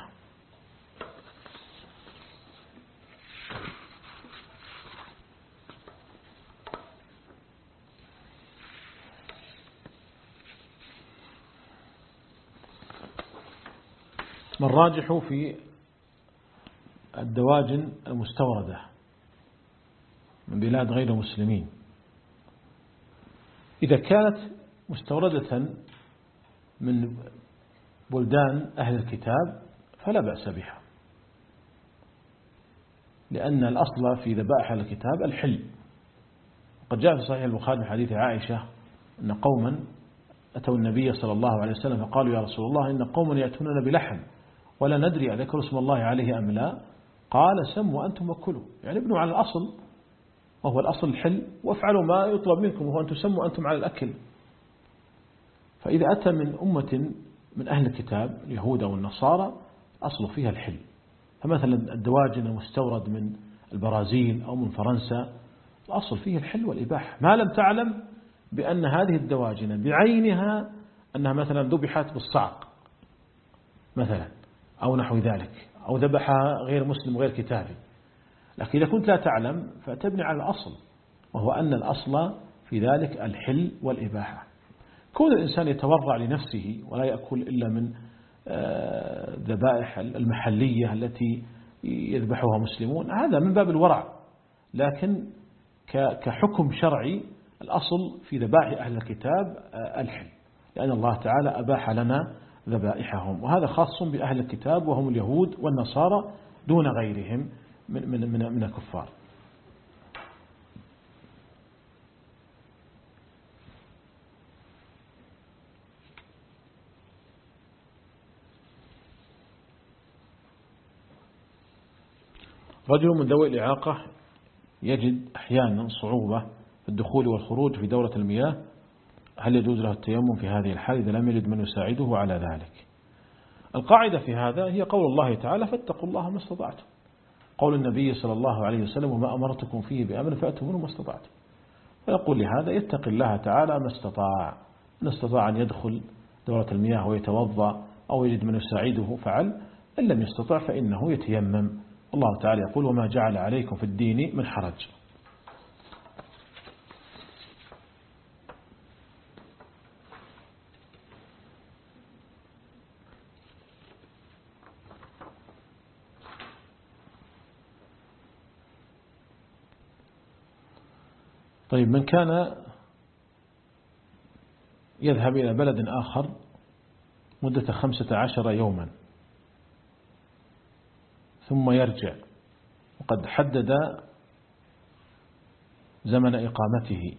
ما الراجح في الدواجن المستوردة من بلاد غير المسلمين؟ إذا كانت مستوردة من بلدان أهل الكتاب فلا بأس بها، لأن الأصل في ذبائح أهل الكتاب الحل. قد جاء في صحيح البخاري من حديث عائشة أن قوما أتوا النبي صلى الله عليه وسلم فقالوا: يا رسول الله، إن قوما يأتوننا بلحم ولا ندري أذكر اسم الله عليه أم لا، قال: سموا أنتم وكلوا، يعني ابنوا على الأصل وهو الأصل الحل، وافعلوا ما يطلب منكم وهو أن تسموا أنتم على الأكل. فإذا أتى من أمة من أهل الكتاب اليهود أو النصارى أصل فيها الحل. فمثلا الدواجن المستورد من البرازيل أو من فرنسا الأصل فيه الحل والإباحة، ما لم تعلم بأن هذه الدواجن بعينها أنها مثلا ذبحت بالصعق مثلا، أو نحو ذلك، أو ذبحها غير مسلم غير كتابي. لكن إذا كنت لا تعلم فتبني على الأصل، وهو أن الأصل في ذلك الحل والإباحة. كون الإنسان يتورع لنفسه ولا يأكل إلا من ذبائح المحلية التي يذبحها مسلمون، هذا من باب الورع، لكن كحكم شرعي الأصل في ذبائح أهل الكتاب الحل، لأن الله تعالى أباح لنا ذبائحهم، وهذا خاص بأهل الكتاب وهم اليهود والنصارى دون غيرهم من من من, من الكفار. رجل من ذوي الإعاقة يجد أحيانا صعوبة في الدخول والخروج في دورة المياه، هل يجوز له التيمم في هذه الحال إذا لم يجد من يساعده على ذلك؟ القاعدة في هذا هي قول الله تعالى فاتقوا الله ما استطعتم، قول النبي صلى الله عليه وسلم وما أمرتكم فيه بأمر فأتوا منه ما استطعتم، ويقول لهذا يتقي الله تعالى ما استطاع، إن استطاع أن يدخل دورة المياه ويتوضأ أو يجد من يساعده فعل، إن لم يستطع فإنه يتيمم. الله تعالى يقول وما جعل عليكم في الدين من حرج. طيب، من كان يذهب إلى بلد آخر مدة خمسة عشر يوما ثم يرجع وقد حدد زمن إقامته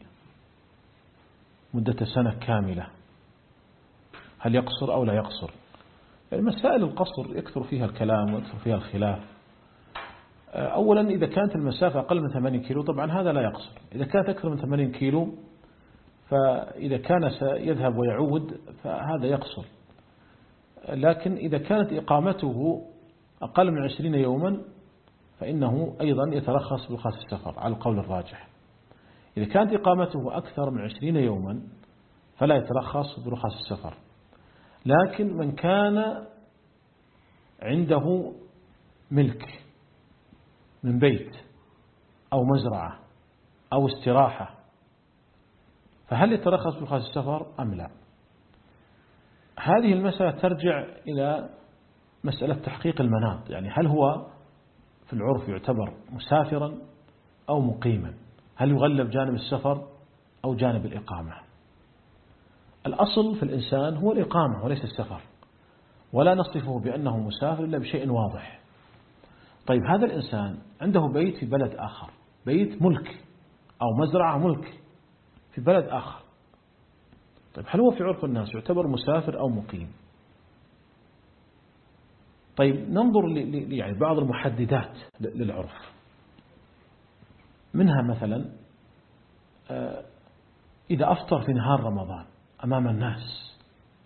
مدة سنة كاملة، هل يقصر أو لا يقصر؟ يعني مسائل القصر يكثر فيها الكلام ويكثر فيها الخلاف. أولا إذا كانت المسافة أقل من ثمانين كيلو طبعا هذا لا يقصر، إذا كانت أكثر من ثمانين كيلو فإذا كان سيذهب ويعود فهذا يقصر. لكن إذا كانت إقامته أقل من عشرين يوما فإنه أيضا يترخص برخص السفر على القول الراجح. إذا كانت إقامته أكثر من عشرين يوما فلا يترخص برخص السفر. لكن من كان عنده ملك من بيت أو مزرعة أو استراحة فهل يترخص برخص السفر أم لا؟ هذه المسألة ترجع إلى مسألة تحقيق المناط، يعني هل هو في العرف يعتبر مسافرا أو مقيما، هل يغلب جانب السفر أو جانب الإقامة؟ الأصل في الإنسان هو الإقامة وليس السفر، ولا نصفه بأنه مسافر إلا بشيء واضح. طيب، هذا الإنسان عنده بيت في بلد آخر، بيت ملك أو مزرعة ملك في بلد آخر، طيب هل هو في عرف الناس يعتبر مسافر أو مقيم؟ طيب، ننظر ل يعني بعض المحددات للعرف، منها مثلا إذا أفطر في نهار رمضان أمام الناس،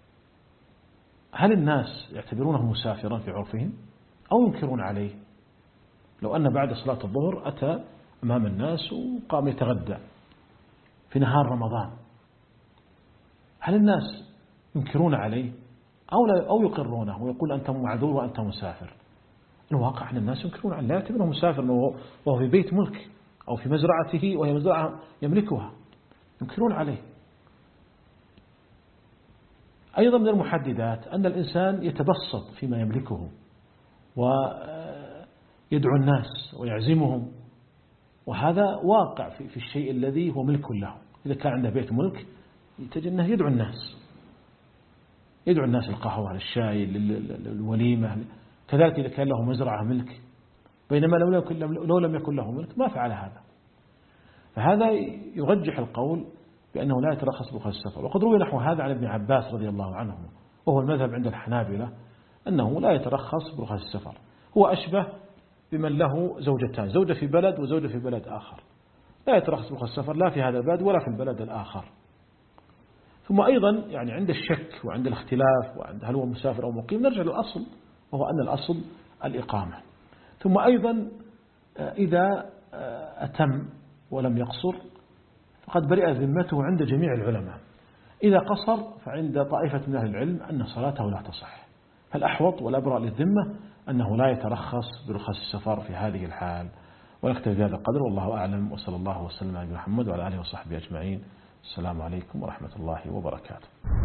هل الناس يعتبرونه مسافرا في عرفهم أو ينكرون عليه؟ لو أن بعد صلاة الظهر أتى أمام الناس وقام يتغدى في نهار رمضان، هل الناس ينكرون عليه أو لا أو يقرونه ويقول أنت معذور وأنت مسافر؟ الواقع أن الناس ينكرون عليه، لا يعتبره مسافر وهو في بيت ملك أو في مزرعته وهي مزرعة يملكها، ينكرون عليه. أيضا من المحددات أن الإنسان يتبسط فيما يملكه ويدعو الناس ويعزمهم، وهذا واقع في الشيء الذي هو ملك له. إذا كان عنده بيت ملك تجد أنه يدعو الناس، يدعو الناس القهوة للشاي للوليمة. كذلك إذا كان له مزرعة ملك، بينما لو لم يكن له ملك ما فعل هذا. فهذا يرجح القول بأنه لا يترخص برخص السفر. وقد روي نحو هذا عن ابن عباس رضي الله عنه، وهو المذهب عند الحنابلة أنه لا يترخص برخص السفر، هو أشبه بمن له زوجتان، زوجة في بلد وزوجة في بلد آخر، لا يترخص برخص السفر لا في هذا البلد ولا في البلد الآخر. ثم أيضا يعني عند الشك وعند الاختلاف وعند هل هو مسافر أو مقيم نرجع للأصل، وهو أن الأصل الإقامة. ثم أيضا إذا أتم ولم يقصر فقد برئ ذمته عند جميع العلماء. إذا قصر فعند طائفة من أهل العلم أن صلاته لا تصح، فالأحوط والأبرأ للذمة أنه لا يترخص برخص السفر في هذه الحال. ونكتفي بهذا القدر والله أعلم، وصلى الله وسلم على محمد وعلى آله وصحبه أجمعين. السلام عليكم ورحمة الله وبركاته.